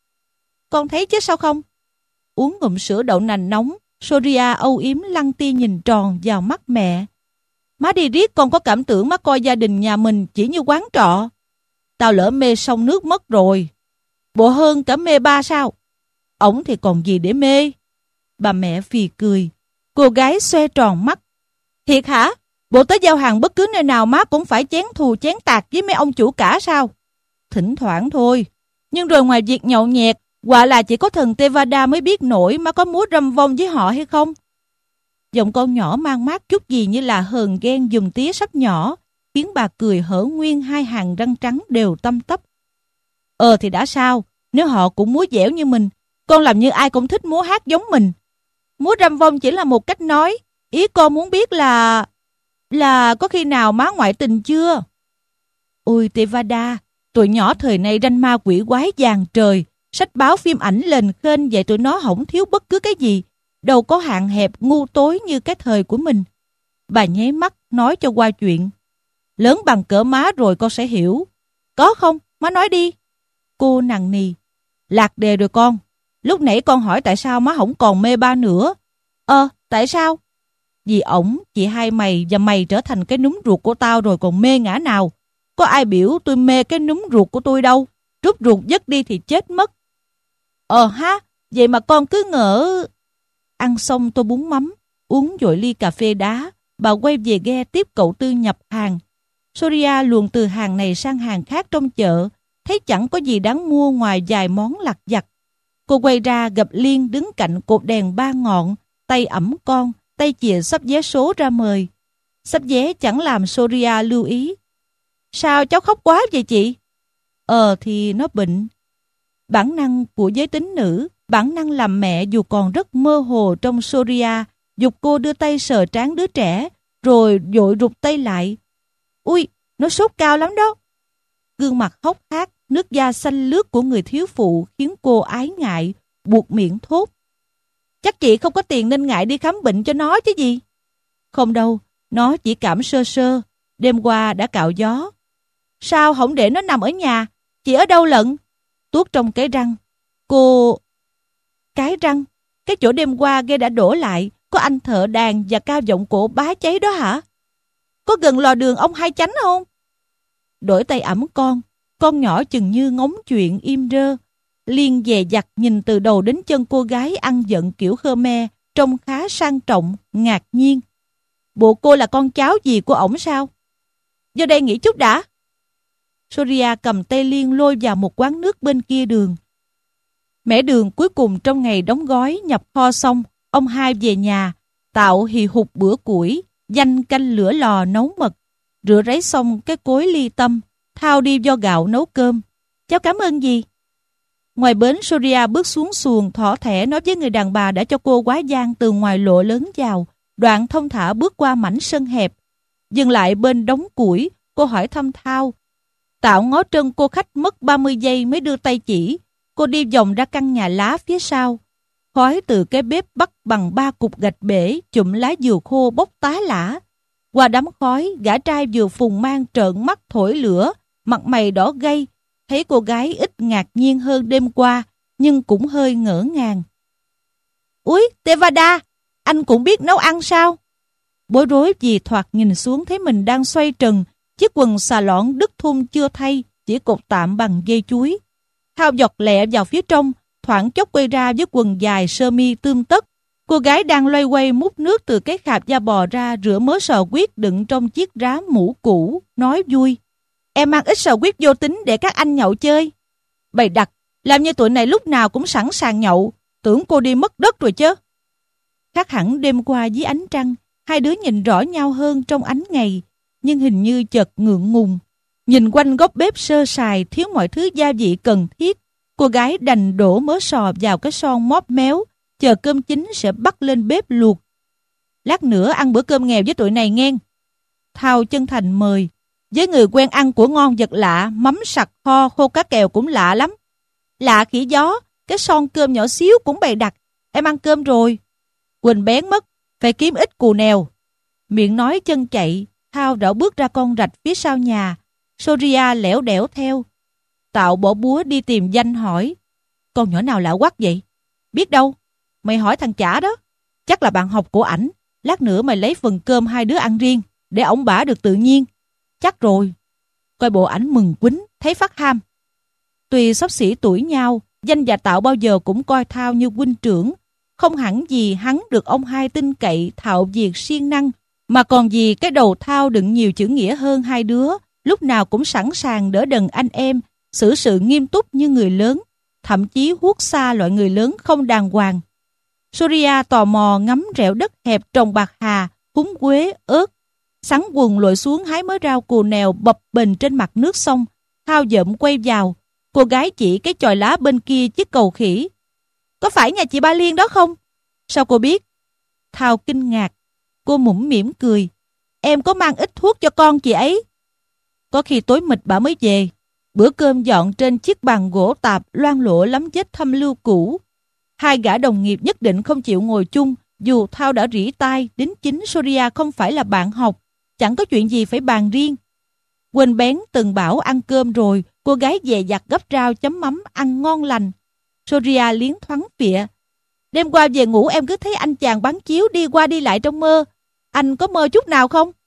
Con thấy chứ sao không? Uống ngụm sữa đậu nành nóng, Soria âu yếm lăng ti nhìn tròn vào mắt mẹ. Má đi riết con có cảm tưởng má coi gia đình nhà mình chỉ như quán trọ. Tao lỡ mê sông nước mất rồi. Bộ hơn cả mê ba sao? Ổng thì còn gì để mê? Bà mẹ phì cười. Cô gái xoe tròn mắt. Thiệt hả? Bộ tới giao hàng bất cứ nơi nào má cũng phải chén thù chén tạc với mấy ông chủ cả sao? Thỉnh thoảng thôi. Nhưng rồi ngoài việc nhậu nhẹt, quả là chỉ có thần Tevada mới biết nổi má có múa râm vong với họ hay không? Giọng con nhỏ mang mát chút gì như là hờn ghen dùm tía sắp nhỏ, khiến bà cười hở nguyên hai hàng răng trắng đều tăm tắp. Ờ thì đã sao, nếu họ cũng múa dẻo như mình, con làm như ai cũng thích múa hát giống mình. Múa râm vong chỉ là một cách nói, ý con muốn biết là... là có khi nào má ngoại tình chưa? Ôi Tevada, tụi nhỏ thời nay ranh ma quỷ quái vàng trời, sách báo phim ảnh lên khênh vậy tụi nó không thiếu bất cứ cái gì, đâu có hạn hẹp ngu tối như cái thời của mình. Bà nháy mắt nói cho qua chuyện. Lớn bằng cỡ má rồi con sẽ hiểu. Có không? Má nói đi. Cô nằng nì. Lạc đề rồi con. Lúc nãy con hỏi tại sao má không còn mê ba nữa. Ờ, tại sao? Vì ổng, chị hai mày và mày trở thành cái núm ruột của tao rồi còn mê ngã nào. Có ai biểu tôi mê cái núm ruột của tôi đâu. Rút ruột dứt đi thì chết mất. Ờ ha, vậy mà con cứ ngỡ... Ăn xong tô bún mắm, Uống dội ly cà phê đá, bà quay về ghe tiếp cậu Tư nhập hàng. Soria luồn từ hàng này sang hàng khác trong chợ, thấy chẳng có gì đáng mua ngoài vài món lặt vặt. Cô quay ra gặp Liên đứng cạnh cột đèn ba ngọn, tay ẵm con, tay chìa sắp vé số ra mời. Sắp vé chẳng làm Soria lưu ý. Sao cháu khóc quá vậy chị? Ờ thì nó bệnh. Bản năng của giới tính nữ, bản năng làm mẹ dù còn rất mơ hồ trong Soria, giục cô đưa tay sờ trán đứa trẻ, rồi vội rụt tay lại. Ui, nó sốt cao lắm đó. Gương mặt hốc hác, nước da xanh lướt của người thiếu phụ khiến cô ái ngại, buộc miệng thốt. Chắc chị không có tiền nên ngại đi khám bệnh cho nó chứ gì. Không đâu, nó chỉ cảm sơ sơ, đêm qua đã cạo gió. Sao không để nó nằm ở nhà? Chị ở đâu lận? Tuốt trong cái răng. Cô... Cái răng? Cái chỗ đêm qua ghe đã đổ lại, có anh thợ đàn và cao giọng cổ bá cháy đó hả? Có gần lò đường ông Hai Chánh không? Đổi tay ẵm con, con nhỏ chừng như ngóng chuyện im rơ. Liên dè dặt nhìn từ đầu đến chân cô gái ăn giận kiểu Khmer, trông khá sang trọng, ngạc nhiên. Bộ cô là con cháu gì của ổng sao? Vô đây nghỉ chút đã. Soria cầm tay Liên lôi vào một quán nước bên kia đường. Mẻ đường cuối cùng trong ngày đóng gói nhập kho xong, ông Hai về nhà, tạo hì hục bữa củi, danh canh lửa lò nấu mật, rửa ráy xong cái cối ly tâm, thao đi vo gạo nấu cơm. Cháu cảm ơn gì? Ngoài bến, Soria bước xuống xuồng thỏ thẻ nói với người đàn bà đã cho cô quá giang từ ngoài lộ lớn vào, đoạn thông thả bước qua mảnh sân hẹp. Dừng lại bên đống củi, cô hỏi thăm Thao. Tạo ngó trân cô khách mất ba mươi giây mới đưa tay chỉ. Cô đi vòng ra căn nhà lá phía sau. Khói từ cái bếp bắt bằng ba cục gạch bể, chụm lá dừa khô bốc tá lả. Qua đám khói, gã trai vừa phùng mang trợn mắt thổi lửa, mặt mày đỏ gay. Thấy cô gái ít ngạc nhiên hơn đêm qua, nhưng cũng hơi ngỡ ngàng. Úi, Tevada, anh cũng biết nấu ăn sao? Bối rối vì thoạt nhìn xuống thấy mình đang xoay trần, chiếc quần xà lõn đứt thun chưa thay, chỉ cột tạm bằng dây chuối. Thao giọt lẹ vào phía trong, thoảng chốc quay ra với quần dài sơ mi tươm tất. Cô gái đang loay quay múc nước từ cái khạp da bò ra rửa mớ sò huyết đựng trong chiếc rá mũ cũ, nói vui. Em mang ít sò huyết vô tính để các anh nhậu chơi. Bày đặt, làm như tụi này lúc nào cũng sẵn sàng nhậu, tưởng cô đi mất đất rồi chứ. Khác hẳn đêm qua dưới ánh trăng, hai đứa nhìn rõ nhau hơn trong ánh ngày, nhưng hình như chợt ngượng ngùng. Nhìn quanh góc bếp sơ sài thiếu mọi thứ gia vị cần thiết, cô gái đành đổ mớ sò vào cái son móp méo, chờ cơm chín sẽ bắt lên bếp luộc. Lát nữa ăn bữa cơm nghèo với tụi này nghen. Thao chân thành mời. Với người quen ăn của ngon vật lạ, mắm sặc kho, khô cá kèo cũng lạ lắm. Lạ khỉ gió, cái son cơm nhỏ xíu cũng bày đặt. Em ăn cơm rồi. Quỳnh bén mất, phải kiếm ít cù nèo. Miệng nói chân chạy, Thao đảo bước ra con rạch phía sau nhà. Soria lẻo đẻo theo. Tạo bỏ búa đi tìm Danh hỏi. Con nhỏ nào lạ quắc vậy? Biết đâu, mày hỏi thằng chả đó. Chắc là bạn học của ảnh. Lát nữa mày lấy phần cơm hai đứa ăn riêng, để ổng bả được tự nhiên. Chắc rồi. Coi bộ ảnh mừng quýnh, thấy phát ham. Tuy xấp xỉ tuổi nhau, Danh và Tạo bao giờ cũng coi Thao như huynh trưởng. Không hẳn gì hắn được ông Hai tin cậy thạo việc siêng năng, mà còn vì cái đầu Thao đựng nhiều chữ nghĩa hơn hai đứa, lúc nào cũng sẵn sàng đỡ đần anh em, xử sự nghiêm túc như người lớn, thậm chí huốt xa loại người lớn không đàng hoàng. Soria tò mò ngắm rẻo đất hẹp trồng bạc hà, húng quế, ớt. Sắn quần lội xuống hái mớ rau cù nèo bập bềnh trên mặt nước sông. Thao dợm quay vào. Cô gái chỉ cái chòi lá bên kia chiếc cầu khỉ. Có phải nhà chị Ba Liên đó không? Sao cô biết? Thao kinh ngạc. Cô mũm mỉm cười. Em có mang ít thuốc cho con chị ấy. Có khi tối mịt bà mới về. Bữa cơm dọn trên chiếc bàn gỗ tạp loang lổ lắm vết thâm lưu cũ. Hai gã đồng nghiệp nhất định không chịu ngồi chung, dù Thao đã rỉ tai đến chính Soria không phải là bạn học, chẳng có chuyện gì phải bàn riêng. Quên bén từng bảo ăn cơm rồi, cô gái dè dặt gấp rau chấm mắm ăn ngon lành. Soria liến thoáng phịa. Đêm qua về ngủ em cứ thấy anh chàng bán chiếu đi qua đi lại trong mơ. Anh có mơ chút nào không?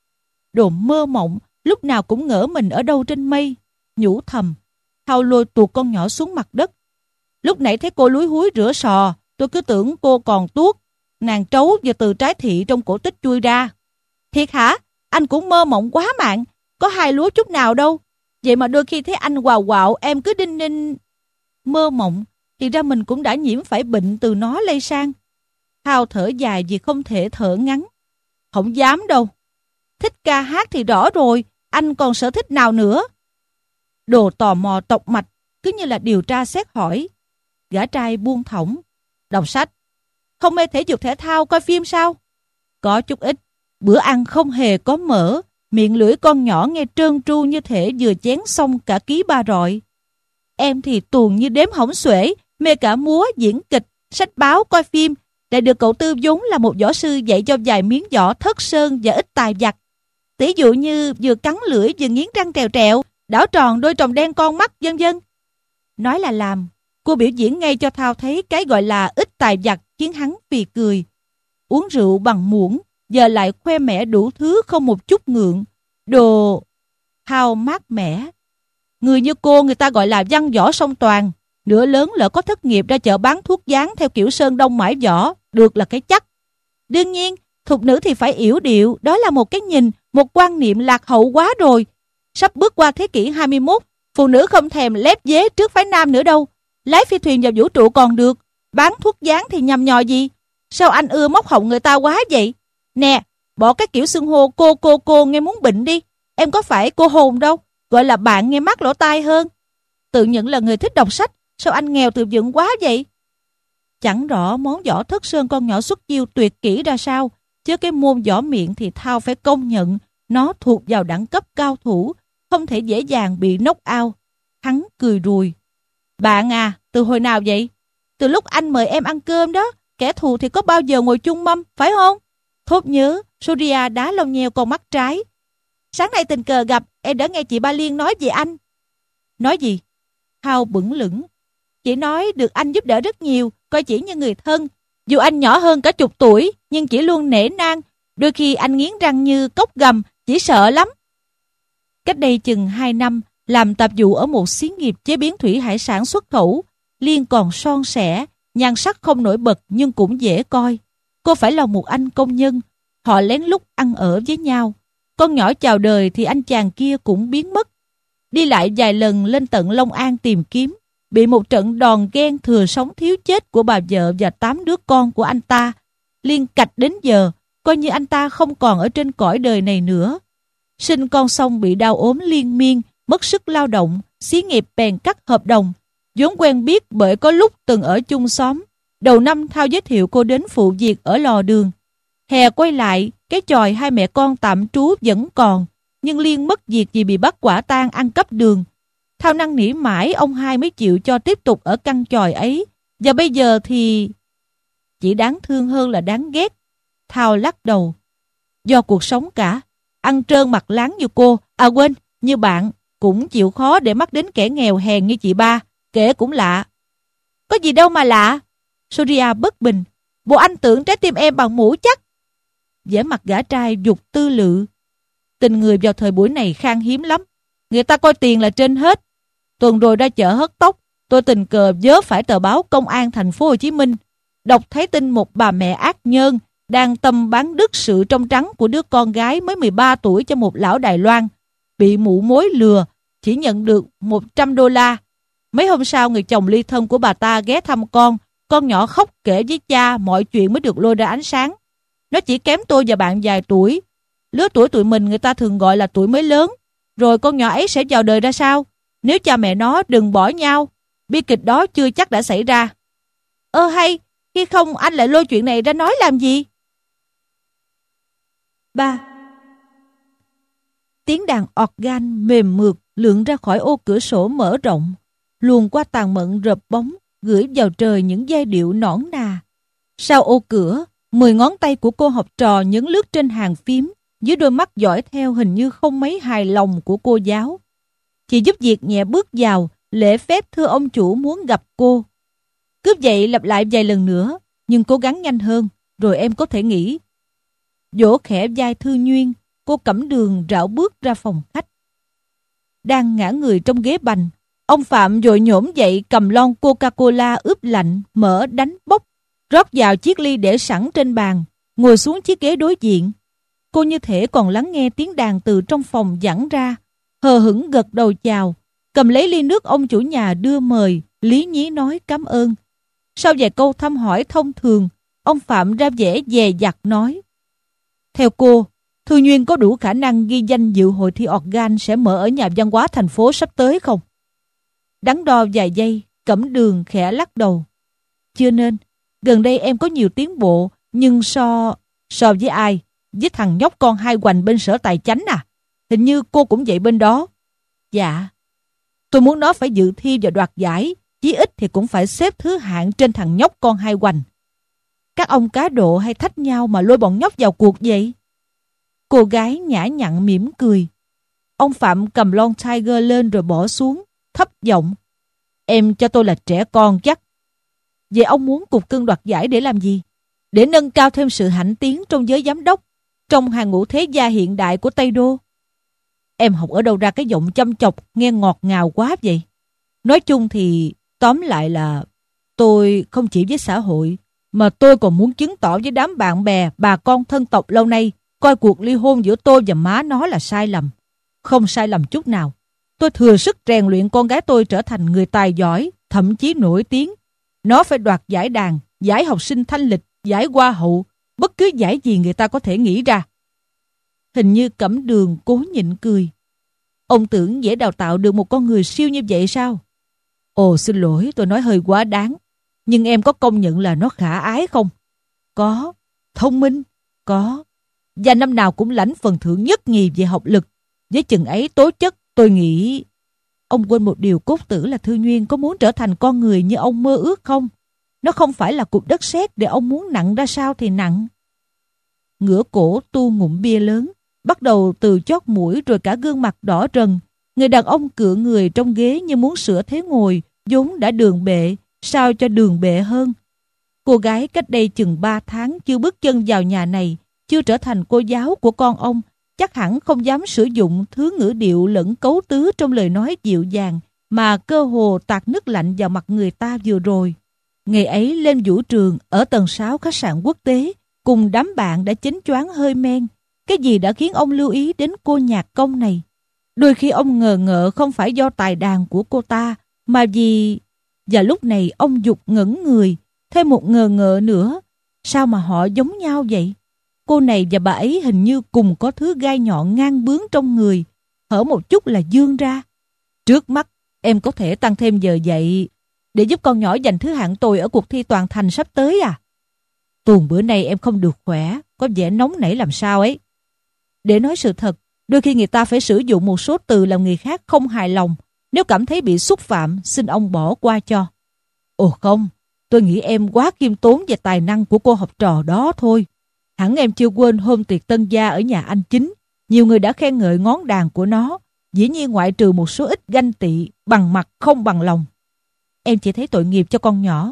Đồ mơ mộng, lúc nào cũng ngỡ mình ở đâu trên mây. Nhủ thầm. Thao lôi tuột con nhỏ xuống mặt đất. Lúc nãy thấy cô lúi húi rửa sò, tôi cứ tưởng cô còn tuốt. nàng trấu vừa từ trái thị trong cổ tích chui ra. Thiệt hả? Anh cũng mơ mộng quá mạng. Có hai lúa chút nào đâu. Vậy mà đôi khi thấy anh quào quạo, em cứ đinh ninh. Mơ mộng, thì ra mình cũng đã nhiễm phải bệnh từ nó lây sang. Thao thở dài vì không thể thở ngắn. Không dám đâu. Thích ca hát thì rõ rồi, anh còn sở thích nào nữa? Đồ tò mò tọc mạch, cứ như là điều tra xét hỏi. Gã trai buông thõng. Đọc sách. Không mê thể dục thể thao, coi phim sao? Có chút ít. Bữa ăn không hề có mỡ, miệng lưỡi con nhỏ nghe trơn tru như thể vừa chén xong cả ký ba rọi. Em thì tuồn như đếm hỏng xuể, mê cả múa, diễn kịch, sách báo, coi phim, lại được cậu Tư vốn là một võ sư dạy cho vài miếng võ thất sơn và ít tài vặt. Tỷ dụ như vừa cắn lưỡi vừa nghiến răng trèo trèo, đảo tròn đôi tròng đen con mắt, vân vân. Nói là làm, cô biểu diễn ngay cho Thao thấy cái gọi là ít tài vặt, khiến hắn phì cười. Uống rượu bằng muỗng, giờ lại khoe mẽ đủ thứ không một chút ngượng. Đồ Thao mát mẻ. Người như cô người ta gọi là văn võ song toàn. Nửa lớn lỡ có thất nghiệp ra chợ bán thuốc dán theo kiểu Sơn Đông mãi võ, được là cái chắc. Đương nhiên, thục nữ thì phải yểu điệu, đó là một cái nhìn, một quan niệm lạc hậu quá rồi. Sắp bước qua thế kỷ hai mươi mốt, phụ nữ không thèm lép vế trước phái nam nữa đâu. Lái phi thuyền vào vũ trụ còn được, bán thuốc dán thì nhằm nhò gì? Sao anh ưa móc họng người ta quá vậy? Nè, bỏ cái kiểu xưng hô cô cô cô nghe muốn bệnh đi. Em có phải cô hồn đâu, gọi là bạn nghe mắt lỗ tai hơn. Tự nhận là người thích đọc sách, sao anh nghèo từ vựng quá vậy? Chẳng rõ món võ thất sơn con nhỏ xuất chiêu tuyệt kỹ ra sao, chứ cái môn võ miệng thì Thao phải công nhận nó thuộc vào đẳng cấp cao thủ, không thể dễ dàng bị knock out. Hắn cười rùi. Bạn à, từ hồi nào vậy? Từ lúc anh mời em ăn cơm đó. Kẻ thù thì có bao giờ ngồi chung mâm, phải không? Thốt nhớ, Surya đá lông nheo con mắt trái. Sáng nay tình cờ gặp, em đã nghe chị Ba Liên nói về anh. Nói gì? Thao bững lững. Chị nói được anh giúp đỡ rất nhiều, coi chỉ như người thân. Dù anh nhỏ hơn cả chục tuổi, nhưng chỉ luôn nể nang. Đôi khi anh nghiến răng như cốc gầm, chỉ sợ lắm. Cách đây chừng hai năm, làm tạp vụ ở một xí nghiệp chế biến thủy hải sản xuất khẩu. Liên còn son sẻ, nhan sắc không nổi bật nhưng cũng dễ coi. Cô phải là một anh công nhân. Họ lén lút ăn ở với nhau. Con nhỏ chào đời thì anh chàng kia cũng biến mất. Đi lại vài lần lên tận Long An tìm kiếm. Bị một trận đòn ghen thừa sống thiếu chết của bà vợ và tám đứa con của anh ta. Liên cạch đến giờ, coi như anh ta không còn ở trên cõi đời này nữa. Sinh con xong bị đau ốm liên miên, mất sức lao động, xí nghiệp bèn cắt hợp đồng. Vốn quen biết bởi có lúc từng ở chung xóm. Đầu năm Thao giới thiệu cô đến phụ việc ở lò đường. Hè quay lại, cái chòi hai mẹ con tạm trú vẫn còn, nhưng Liên mất việc vì bị bắt quả tang ăn cắp đường. Thao năn nỉ mãi ông hai mới chịu cho tiếp tục ở căn chòi ấy. Và bây giờ thì... chỉ đáng thương hơn là đáng ghét. Thao lắc đầu. Do cuộc sống cả. Ăn trơn mặt láng như cô, à quên, như bạn, cũng chịu khó để mắt đến kẻ nghèo hèn như chị Ba. Kể cũng lạ. Có gì đâu mà lạ. Surya bất bình. Bộ anh tưởng trái tim em bằng mũ chắc. Vẻ mặt gã trai dục tư lự. Tình người vào thời buổi này khan hiếm lắm. Người ta coi tiền là trên hết. Tuần rồi ra chợ hớt tóc, tôi tình cờ vớ phải tờ báo Công an thành phố Hồ Chí Minh. Đọc thấy tin một bà mẹ ác nhơn đang tâm bán đứt sự trong trắng của đứa con gái mới mười ba tuổi cho một lão Đài Loan. Bị mụ mối lừa, chỉ nhận được một trăm đô la. Mấy hôm sau người chồng ly thân của bà ta ghé thăm con. Con nhỏ khóc kể với cha mọi chuyện mới được lôi ra ánh sáng. Nó chỉ kém tôi và bạn vài tuổi. Lứa tuổi tụi mình người ta thường gọi là tuổi mới lớn. Rồi con nhỏ ấy sẽ chào đời ra sao? Nếu cha mẹ nó đừng bỏ nhau, bi kịch đó chưa chắc đã xảy ra. Ơ hay, khi không anh lại lôi chuyện này ra nói làm gì? ba. Tiếng đàn organ mềm mượt lượn ra khỏi ô cửa sổ mở rộng, luồn qua tàn mận rợp bóng, gửi vào trời những giai điệu nõn nà. Sau ô cửa, mười ngón tay của cô học trò nhấn lướt trên hàng phím, dưới đôi mắt dõi theo hình như không mấy hài lòng của cô giáo. Chị giúp việc nhẹ bước vào, lễ phép thưa ông chủ muốn gặp cô. Cướp vậy lặp lại vài lần nữa, nhưng cố gắng nhanh hơn, rồi em có thể nghỉ. Vỗ khẽ vai Thư Nhuyên, cô cẩm đường rảo bước ra phòng khách. Đang ngã người trong ghế bành, ông Phạm vội nhổm dậy cầm lon Coca-Cola ướp lạnh, mở đánh bốc. rót vào chiếc ly để sẵn trên bàn, ngồi xuống chiếc ghế đối diện. Cô như thể còn lắng nghe tiếng đàn từ trong phòng vẳng ra, hờ hững gật đầu chào, cầm lấy ly nước ông chủ nhà đưa mời, lý nhí nói cảm ơn. Sau vài câu thăm hỏi thông thường, ông Phạm ra vẻ dè dặt nói: theo cô, Thư Nhuyên có đủ khả năng ghi danh dự hội thi organ sẽ mở ở nhà văn hóa thành phố sắp tới không? Đắn đo vài giây, Cẩm Đường khẽ lắc đầu. Chưa nên, gần đây em có nhiều tiến bộ, nhưng so... So với ai? Với thằng nhóc con hai hoành bên sở tài chánh à? Hình như cô cũng vậy bên đó. Dạ. Tôi muốn nó phải dự thi và đoạt giải, chí ít thì cũng phải xếp thứ hạng trên thằng nhóc con hai hoành. Các ông cá độ hay thách nhau mà lôi bọn nhóc vào cuộc vậy? Cô gái nhã nhặn mỉm cười. Ông Phạm cầm lon Tiger lên rồi bỏ xuống, thấp giọng. Em cho tôi là trẻ con chắc. Vậy ông muốn cục cưng đoạt giải để làm gì? Để nâng cao thêm sự hãnh tiến trong giới giám đốc, trong hàng ngũ thế gia hiện đại của Tây Đô. Em học ở đâu ra cái giọng chăm chọc nghe ngọt ngào quá vậy? Nói chung thì tóm lại là tôi không chỉ với xã hội, mà tôi còn muốn chứng tỏ với đám bạn bè, bà con thân tộc lâu nay coi cuộc ly hôn giữa tôi và má nó là sai lầm. Không sai lầm chút nào. Tôi thừa sức rèn luyện con gái tôi trở thành người tài giỏi, thậm chí nổi tiếng. Nó phải đoạt giải đàn, giải học sinh thanh lịch, giải hoa hậu, bất cứ giải gì người ta có thể nghĩ ra. Hình như Cẩm Đường cố nhịn cười. Ông tưởng dễ đào tạo được một con người siêu như vậy sao? Ồ xin lỗi, tôi nói hơi quá đáng. Nhưng em có công nhận là nó khả ái không? Có. Thông minh? Có. Và năm nào cũng lãnh phần thưởng nhất nhì về học lực. Với chừng ấy tố chất, tôi nghĩ... Ông quên một điều cốt tử là Thư Nhuyên có muốn trở thành con người như ông mơ ước không? Nó không phải là cục đất sét để ông muốn nặng ra sao thì nặng. Ngửa cổ tu ngụm bia lớn, bắt đầu từ chót mũi rồi cả gương mặt đỏ rần. Người đàn ông cựa người trong ghế như muốn sửa thế ngồi, vốn đã đường bệ, sao cho đường bệ hơn. Cô gái cách đây chừng ba tháng chưa bước chân vào nhà này, chưa trở thành cô giáo của con ông, chắc hẳn không dám sử dụng thứ ngữ điệu lẫn cấu tứ trong lời nói dịu dàng mà cơ hồ tạt nước lạnh vào mặt người ta vừa rồi. Ngày ấy lên vũ trường ở tầng sáu khách sạn quốc tế, cùng đám bạn đã chánh choáng hơi men. Cái gì đã khiến ông lưu ý đến cô nhạc công này? Đôi khi ông ngờ ngợ không phải do tài đàn của cô ta, mà vì... Và lúc này ông giục ngẩn người, thêm một ngờ ngợ nữa. Sao mà họ giống nhau vậy? Cô này và bà ấy hình như cùng có thứ gai nhọn ngang bướng trong người, hở một chút là dương ra. Trước mắt, em có thể tăng thêm giờ dạy để giúp con nhỏ giành thứ hạng tồi ở cuộc thi toàn thành sắp tới à? Tuần bữa nay em không được khỏe, có vẻ nóng nảy làm sao ấy. Để nói sự thật, đôi khi người ta phải sử dụng một số từ làm người khác không hài lòng. Nếu cảm thấy bị xúc phạm, xin ông bỏ qua cho. Ồ không, tôi nghĩ em quá khiêm tốn về tài năng của cô học trò đó thôi. Hẳn em chưa quên hôm tiệc tân gia ở nhà anh Chính. Nhiều người đã khen ngợi ngón đàn của nó, dĩ nhiên ngoại trừ một số ít ganh tị, bằng mặt không bằng lòng. Em chỉ thấy tội nghiệp cho con nhỏ.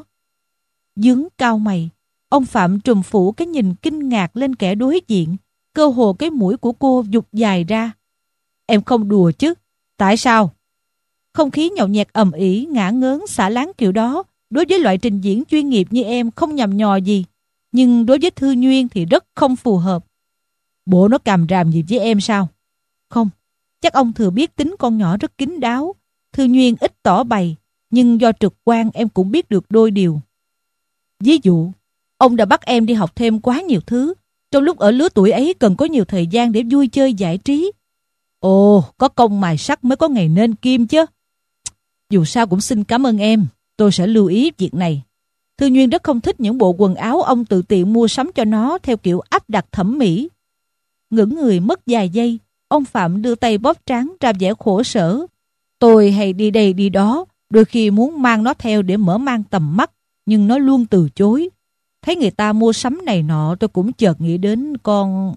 Dướng cao mày, ông Phạm trùm phủ cái nhìn kinh ngạc lên kẻ đối diện, cơ hồ cái mũi của cô giục dài ra. Em không đùa chứ? Tại sao? Không khí nhậu nhẹt ầm ĩ, ngả ngớn, xả láng kiểu đó, đối với loại trình diễn chuyên nghiệp như em không nhằm nhò gì. Nhưng đối với Thư Nhuyên thì rất không phù hợp. Bộ nó càm ràm gì với em sao? Không, chắc ông thừa biết tính con nhỏ rất kín đáo. Thư Nhuyên ít tỏ bày, nhưng do trực quan em cũng biết được đôi điều. Ví dụ, ông đã bắt em đi học thêm quá nhiều thứ, trong lúc ở lứa tuổi ấy cần có nhiều thời gian để vui chơi giải trí. Ồ, có công mài sắt mới có ngày nên kim chứ. Dù sao cũng xin cảm ơn em, tôi sẽ lưu ý việc này. Thư Nhuyên rất không thích những bộ quần áo ông tự tiện mua sắm cho nó theo kiểu áp đặt thẩm mỹ. Ngẩng người mất vài giây, ông Phạm đưa tay bóp trán ra vẻ khổ sở. Tôi hay đi đây đi đó, đôi khi muốn mang nó theo để mở mang tầm mắt, nhưng nó luôn từ chối. Thấy người ta mua sắm này nọ, tôi cũng chợt nghĩ đến con...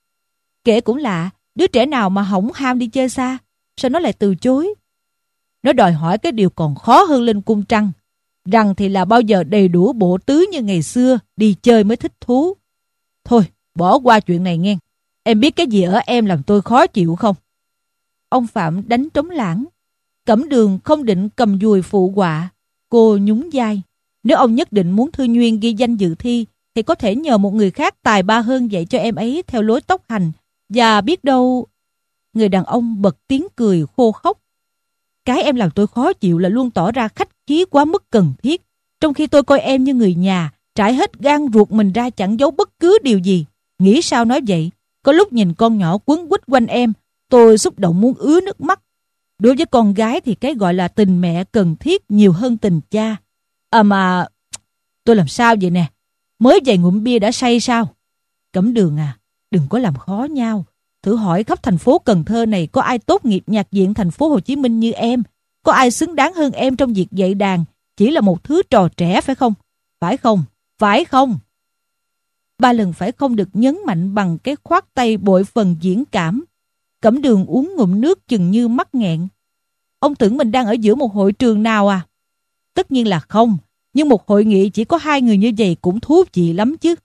Kể cũng lạ, đứa trẻ nào mà hổng ham đi chơi xa, sao nó lại từ chối? Nó đòi hỏi cái điều còn khó hơn lên cung trăng. Rằng thì là bao giờ đầy đủ bộ tứ như ngày xưa, đi chơi mới thích thú. Thôi, bỏ qua chuyện này nghe. Em biết cái gì ở em làm tôi khó chịu không? Ông Phạm đánh trống lãng. Cẩm Đường không định cầm dùi phụ họa. Cô nhún vai. Nếu ông nhất định muốn Thư Nhuyên ghi danh dự thi, thì có thể nhờ một người khác tài ba hơn dạy cho em ấy theo lối tốc hành. Và biết đâu... Người đàn ông bật tiếng cười khô khốc. Cái em làm tôi khó chịu là luôn tỏ ra khách khí quá mức cần thiết, trong khi tôi coi em như người nhà, trải hết gan ruột mình ra chẳng giấu bất cứ điều gì. Nghĩ sao nói vậy? Có lúc nhìn con nhỏ quấn quýt quanh em, tôi xúc động muốn ứa nước mắt. Đối với con gái thì cái gọi là tình mẹ cần thiết nhiều hơn tình cha. À mà... Tôi làm sao vậy nè? Mới vài ngụm bia đã say sao? Cẩm Đường à, đừng có làm khó nhau. Thử hỏi khắp thành phố Cần Thơ này có ai tốt nghiệp nhạc viện thành phố Hồ Chí Minh như em? Có ai xứng đáng hơn em trong việc dạy đàn? Chỉ là một thứ trò trẻ phải không? Phải không? Phải không? Ba lần phải không được nhấn mạnh bằng cái khoát tay bội phần diễn cảm. Cẩm Đường uống ngụm nước chừng như mắc nghẹn. Ông tưởng mình đang ở giữa một hội trường nào à? Tất nhiên là không. Nhưng một hội nghị chỉ có hai người như vậy cũng thú vị lắm chứ.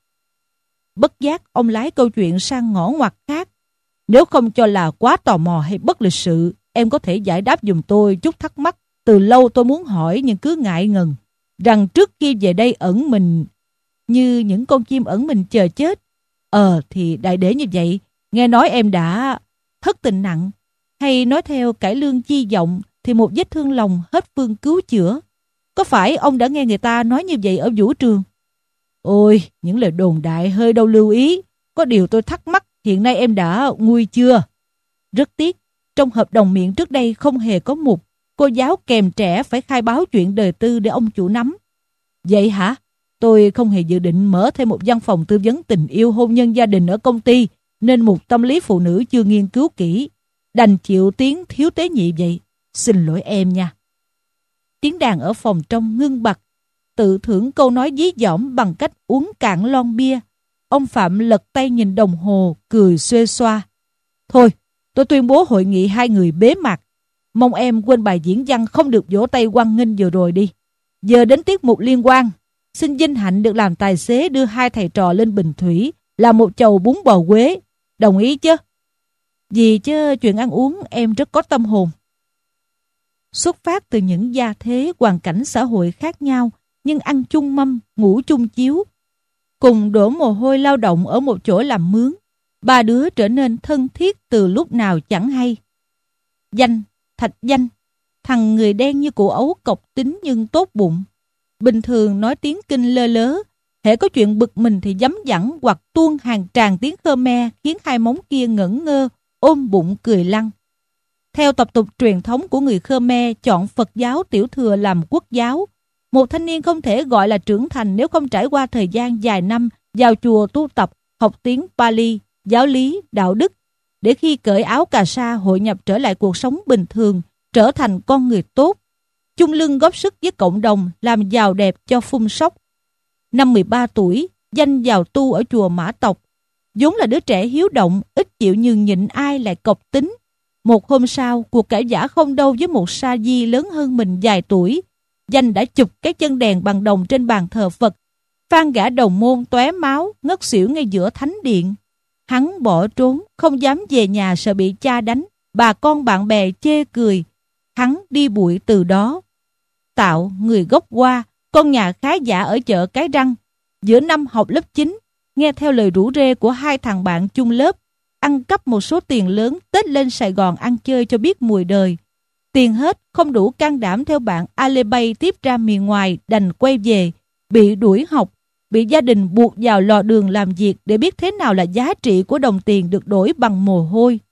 Bất giác ông lái câu chuyện sang ngõ ngoặt khác. Nếu không cho là quá tò mò hay bất lịch sự, em có thể giải đáp giùm tôi chút thắc mắc từ lâu tôi muốn hỏi nhưng cứ ngại ngần. Rằng trước khi về đây ẩn mình như những con chim ẩn mình chờ chết. Ờ thì đại để như vậy, nghe nói em đã thất tình nặng. Hay nói theo cải lương chi vọng thì một vết thương lòng hết phương cứu chữa. Có phải ông đã nghe người ta nói như vậy ở vũ trường? Ôi, những lời đồn đại hơi đâu lưu ý. Có điều tôi thắc mắc, hiện nay em đã nguôi chưa? Rất tiếc, trong hợp đồng miệng trước đây không hề có mục cô giáo kèm trẻ phải khai báo chuyện đời tư để ông chủ nắm. Vậy hả? Tôi không hề dự định mở thêm một văn phòng tư vấn tình yêu hôn nhân gia đình ở công ty, nên mục tâm lý phụ nữ chưa nghiên cứu kỹ. Đành chịu tiếng thiếu tế nhị vậy. Xin lỗi em nha. Tiếng đàn ở phòng trong ngưng bặt, tự thưởng câu nói dí dỏm bằng cách uống cạn lon bia. Ông Phạm lật tay nhìn đồng hồ, cười xuê xoa. Thôi, tôi tuyên bố hội nghị hai người bế mạc. Mong em quên bài diễn văn không được vỗ tay hoan nghênh vừa rồi đi. Giờ đến tiết mục liên quan. Xin vinh hạnh được làm tài xế đưa hai thầy trò lên Bình Thủy, làm một chầu bún bò Quế. Đồng ý chứ? Vì chứ chuyện ăn uống em rất có tâm hồn. Xuất phát từ những gia thế, hoàn cảnh xã hội khác nhau, nhưng ăn chung mâm, ngủ chung chiếu, cùng đổ mồ hôi lao động ở một chỗ làm mướn, ba đứa trở nên thân thiết từ lúc nào chẳng hay. Danh, Thạch Danh, thằng người đen như cụ ấu cộc tính nhưng tốt bụng. Bình thường nói tiếng Kinh lơ lớ, hễ có chuyện bực mình thì dấm dẳng hoặc tuôn hàng tràng tiếng Khmer khiến hai móng kia ngẩn ngơ, ôm bụng cười lăn. Theo tập tục truyền thống của người Khmer chọn Phật giáo tiểu thừa làm quốc giáo, một thanh niên không thể gọi là trưởng thành nếu không trải qua thời gian dài năm vào chùa tu tập, học tiếng Pali, giáo lý, đạo đức, để khi cởi áo cà sa hội nhập trở lại cuộc sống bình thường, trở thành con người tốt, chung lưng góp sức với cộng đồng làm giàu đẹp cho phun sóc. Năm mười ba tuổi, Danh vào tu ở chùa Mã Tộc. Vốn là đứa trẻ hiếu động, ít chịu nhường nhịn ai lại cộc tính. Một hôm sau, cuộc cãi vã không đâu với một sa di lớn hơn mình vài tuổi. Danh đã chụp cái chân đèn bằng đồng trên bàn thờ Phật, phan gã đồng môn tóe máu, ngất xỉu ngay giữa thánh điện. Hắn bỏ trốn, không dám về nhà sợ bị cha đánh, bà con bạn bè chê cười. Hắn đi bụi từ đó. Tạo, người gốc Hoa, con nhà khá giả ở chợ Cái Răng. Giữa năm học lớp chín, nghe theo lời rủ rê của hai thằng bạn chung lớp, ăn cắp một số tiền lớn Tết lên Sài Gòn ăn chơi cho biết mùi đời. Tiền hết, không đủ can đảm theo bạn Alibay tiếp ra miền ngoài, đành quay về, bị đuổi học, bị gia đình buộc vào lò đường làm việc để biết thế nào là giá trị của đồng tiền được đổi bằng mồ hôi.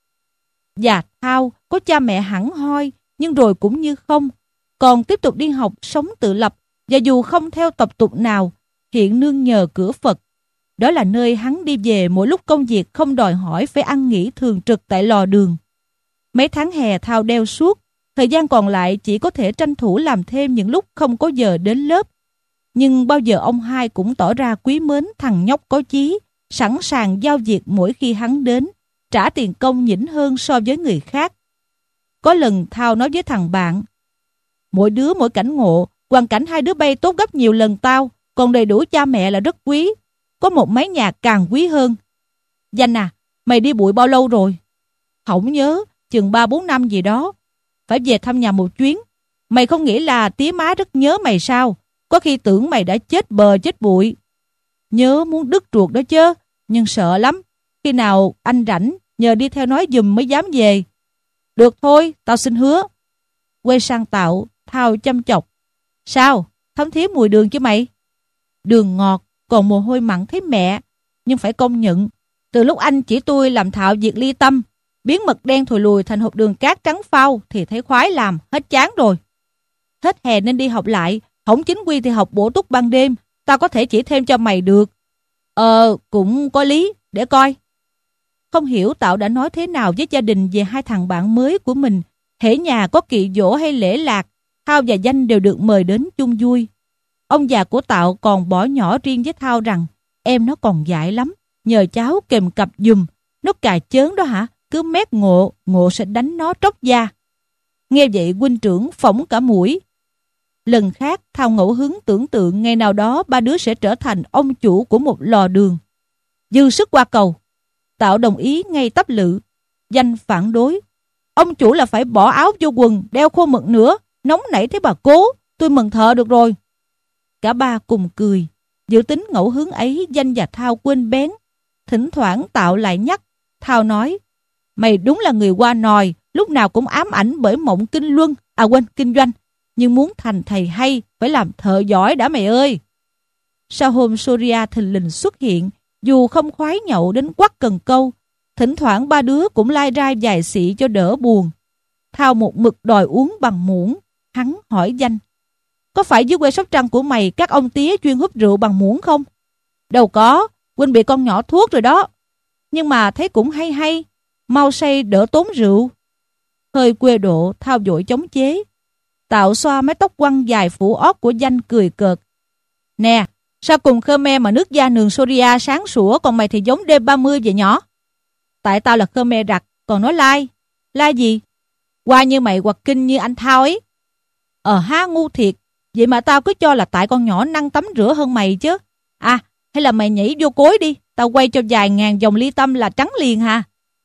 Và Thao có cha mẹ hẳn hoi, nhưng rồi cũng như không, còn tiếp tục đi học sống tự lập, và dù không theo tập tục nào, hiện nương nhờ cửa Phật. Đó là nơi hắn đi về mỗi lúc công việc không đòi hỏi phải ăn nghỉ thường trực tại lò đường. Mấy tháng hè Thao đeo suốt, thời gian còn lại chỉ có thể tranh thủ làm thêm những lúc không có giờ đến lớp. Nhưng bao giờ ông hai cũng tỏ ra quý mến thằng nhóc có chí, sẵn sàng giao việc mỗi khi hắn đến, trả tiền công nhỉnh hơn so với người khác. Có lần Thao nói với thằng bạn, mỗi đứa mỗi cảnh ngộ, hoàn cảnh hai đứa bay tốt gấp nhiều lần tao, còn đầy đủ cha mẹ là rất quý. Có một mái nhà càng quý hơn. Danh à, mày đi bụi bao lâu rồi? Không nhớ, chừng ba bốn năm gì đó. Phải về thăm nhà một chuyến. Mày không nghĩ là tía má rất nhớ mày sao? Có khi tưởng mày đã chết bờ chết bụi. Nhớ muốn đứt ruột đó chứ, nhưng sợ lắm. Khi nào anh rảnh, nhờ đi theo nói giùm mới dám về. Được thôi, tao xin hứa. Quay sang Tạo, Thao chăm chọc. Sao? Thấm thía mùi đường chứ mày? Đường ngọt, còn mồ hôi mặn thấy mẹ. Nhưng phải công nhận, từ lúc anh chỉ tôi làm thạo việc ly tâm, biến mực đen thùi lùi thành hộp đường cát trắng phao thì thấy khoái làm, hết chán rồi. Hết hè nên đi học lại, hổng chính quy thì học bổ túc ban đêm, tao có thể chỉ thêm cho mày được. Ờ, cũng có lý, để coi. Không hiểu Tạo đã nói thế nào với gia đình về hai thằng bạn mới của mình. Hễ nhà có kỳ dỗ hay lễ lạc, Thao và Danh đều được mời đến chung vui. Ông già của Tạo còn bỏ nhỏ riêng với Thao rằng em nó còn dại lắm, nhờ cháu kèm cặp giùm. Nó cà chớn đó hả? Cứ mét ngộ, ngộ sẽ đánh nó tróc da. Nghe vậy huynh trưởng phỏng cả mũi. Lần khác Thao ngẫu hứng tưởng tượng ngày nào đó ba đứa sẽ trở thành ông chủ của một lò đường. Dư sức qua cầu. Tạo đồng ý ngay tấp lự. Danh phản đối. Ông chủ là phải bỏ áo vô quần, đeo khô mực nữa. Nóng nảy thế bà cố, tôi mừng thợ được rồi. Cả ba cùng cười. Dự tính ngẫu hứng ấy Danh và Thao quên bén. Thỉnh thoảng Tạo lại nhắc. Thao nói, mày đúng là người qua nòi, lúc nào cũng ám ảnh bởi mộng kinh luân, à quên, kinh doanh. Nhưng muốn thành thầy hay, phải làm thợ giỏi đã mày ơi. Sau hôm Soria thình lình xuất hiện, dù không khoái nhậu đến quắc cần câu, thỉnh thoảng ba đứa cũng lai rai vài xị cho đỡ buồn. Thao một mực đòi uống bằng muỗng. Hắn hỏi Danh, có phải dưới quê Sóc Trăng của mày các ông tía chuyên húp rượu bằng muỗng không? Đâu có, huynh bị con nhỏ thuốc rồi đó. Nhưng mà thấy cũng hay hay, mau say đỡ tốn rượu. Hơi quê độ, Thao vội chống chế. Tạo xoa mái tóc quăn dài phủ ót của Danh cười cợt. Nè, sao cùng Khmer mà nước da nường Soria sáng sủa, còn mày thì giống D ba mươi vậy nhỏ? Tại tao là Khmer rặt, còn nói lai. Lai gì? Qua như mày hoặc kinh như anh Thao ấy. Ờ ha, ngu thiệt. Vậy mà tao cứ cho là tại con nhỏ năng tắm rửa hơn mày chứ. À, hay là mày nhảy vô cối đi, tao quay cho vài ngàn dòng ly tâm là trắng liền ha.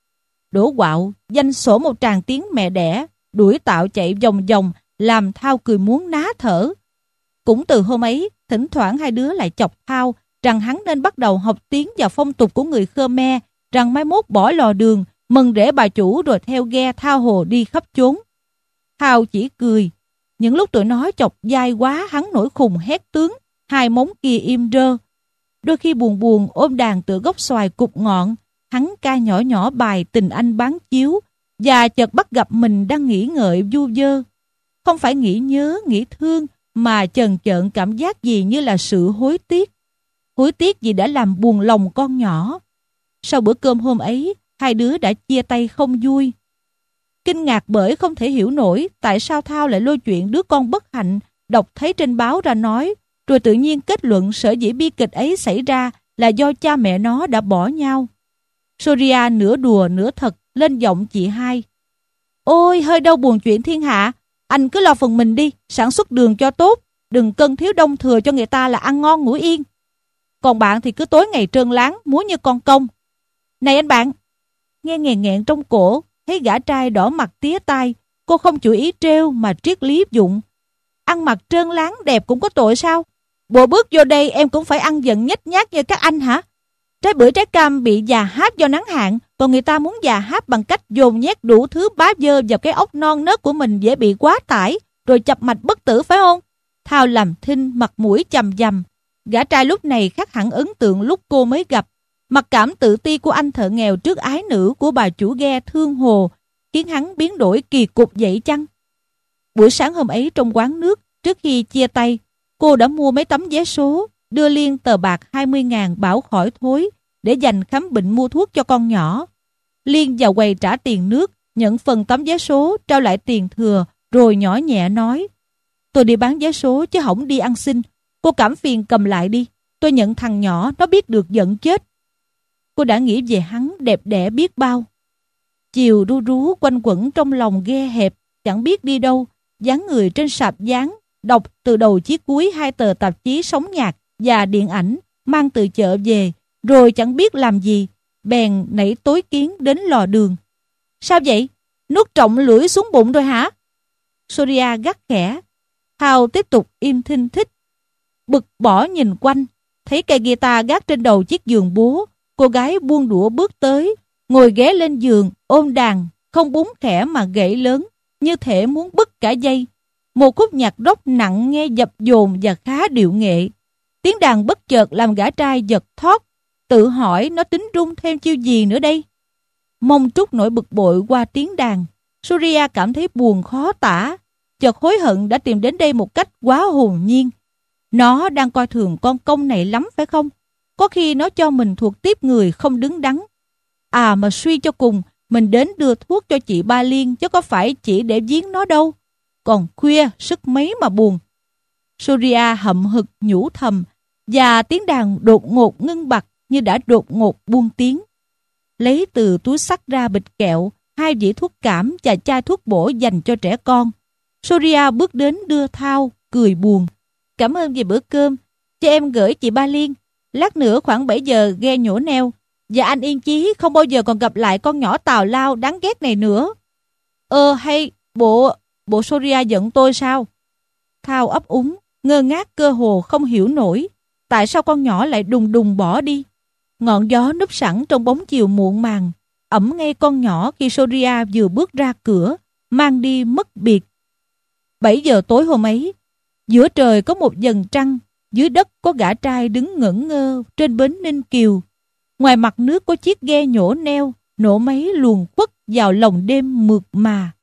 Đổ quạo, Danh sổ một tràng tiếng mẹ đẻ, đuổi Tạo chạy vòng vòng, làm Thao cười muốn ná thở. Cũng từ hôm ấy, thỉnh thoảng hai đứa lại chọc Thao rằng hắn nên bắt đầu học tiếng và phong tục của người Khmer, rằng mai mốt bỏ lò đường, mừng rễ bà chủ rồi theo ghe Thao hồ đi khắp chốn. Thao chỉ cười. Những lúc tụi nó chọc dai quá, hắn nổi khùng hét tướng, hai móng kia im rơ. Đôi khi buồn buồn ôm đàn tựa gốc xoài cục ngọn, hắn ca nhỏ nhỏ bài tình anh bán chiếu, và chợt bắt gặp mình đang nghĩ ngợi vu vơ. Không phải nghĩ nhớ, nghĩ thương, mà chần chợn cảm giác gì như là sự hối tiếc. Hối tiếc vì đã làm buồn lòng con nhỏ. Sau bữa cơm hôm ấy, hai đứa đã chia tay không vui. Kinh ngạc bởi không thể hiểu nổi tại sao Thao lại lôi chuyện đứa con bất hạnh đọc thấy trên báo ra nói, rồi tự nhiên kết luận sở dĩ bi kịch ấy xảy ra là do cha mẹ nó đã bỏ nhau. Soria nửa đùa nửa thật lên giọng chị hai. Ôi, hơi đau buồn chuyện thiên hạ. Anh cứ lo phần mình đi, sản xuất đường cho tốt, đừng cân thiếu đông thừa cho người ta là ăn ngon ngủ yên. Còn bạn thì cứ tối ngày trơn láng, múa như con công. Này anh bạn, nghe nghẹn nghẹn trong cổ, thấy gã trai đỏ mặt tía tai, cô không chủ ý trêu mà triết lý dụng. Ăn mặc trơn láng đẹp cũng có tội sao? Bộ bước vô đây em cũng phải ăn giận nhếch nhác như các anh hả? Trái bưởi trái cam bị già háp do nắng hạn, còn người ta muốn già háp bằng cách dồn nhét đủ thứ bá dơ vào cái ốc non nớt của mình dễ bị quá tải, rồi chập mạch bất tử phải không? Thao làm thinh, mặt mũi chằm chằm. Gã trai lúc này khác hẳn ấn tượng lúc cô mới gặp. Mặc cảm tự ti của anh thợ nghèo trước ái nữ của bà chủ ghe Thương Hồ khiến hắn biến đổi kỳ cục vậy chăng? Buổi sáng hôm ấy trong quán nước, trước khi chia tay, cô đã mua mấy tấm vé số, đưa Liên tờ bạc hai mươi ngàn bảo khỏi thối để dành khám bệnh mua thuốc cho con nhỏ. Liên vào quầy trả tiền nước, nhận phần tấm vé số, trao lại tiền thừa, rồi nhỏ nhẹ nói: tôi đi bán vé số chứ không đi ăn xin. Cô cảm phiền cầm lại đi. Tôi nhận thằng nhỏ, nó biết được giận chết. Cô đã nghĩ về hắn đẹp đẽ biết bao. Chiều ru rú quanh quẩn trong lòng ghe hẹp, chẳng biết đi đâu, dáng người trên sạp dáng, đọc từ đầu chí cuối hai tờ tạp chí sống nhạc và điện ảnh mang từ chợ về, rồi chẳng biết làm gì, bèn nảy tối kiến đến lò đường. Sao vậy? Nuốt trọng lưỡi xuống bụng rồi hả? Soria gắt khẽ. Thao tiếp tục im thinh thích. bực bỏ nhìn quanh, thấy cây guitar gác trên đầu chiếc giường bố. Cô gái buông đũa bước tới, ngồi ghé lên giường, ôm đàn, không búng khẽ mà gãy lớn, như thể muốn bứt cả dây. Một khúc nhạc rock nặng nghe dập dồn và khá điệu nghệ. Tiếng đàn bất chợt làm gã trai giật thót, tự hỏi nó tính rung thêm chiêu gì nữa đây. Mông trút nỗi bực bội qua tiếng đàn, Surya cảm thấy buồn khó tả, chợt hối hận đã tìm đến đây một cách quá hồn nhiên. Nó đang coi thường con công này lắm phải không? Có khi nó cho mình thuộc tiếp người không đứng đắn. À mà suy cho cùng, mình đến đưa thuốc cho chị Ba Liên chứ có phải chỉ để giếng nó đâu. Còn khuya, sức mấy mà buồn. Surya hậm hực nhủ thầm, và tiếng đàn đột ngột ngưng bặt như đã đột ngột buông tiếng. Lấy từ túi xách ra bịch kẹo, hai vỉ thuốc cảm và chai thuốc bổ dành cho trẻ con. Surya bước đến đưa thao, cười buồn. Cảm ơn về bữa cơm, cho em gửi chị Ba Liên. Lát nữa khoảng bảy giờ ghe nhổ neo. Và anh yên chí không bao giờ còn gặp lại con nhỏ tào lao đáng ghét này nữa. Ờ hay, bộ, bộ Surya giận tôi sao? Thao ấp úng, ngơ ngác cơ hồ không hiểu nổi. Tại sao con nhỏ lại đùng đùng bỏ đi? Ngọn gió núp sẵn trong bóng chiều muộn màng, ẩm ngay con nhỏ khi Surya vừa bước ra cửa, mang đi mất biệt. Bảy giờ tối hôm ấy, giữa trời có một vầng trăng, dưới đất có gã trai đứng ngẩn ngơ trên bến Ninh Kiều. Ngoài mặt nước có chiếc ghe nhổ neo, nổ máy luồn quất vào lòng đêm mượt mà.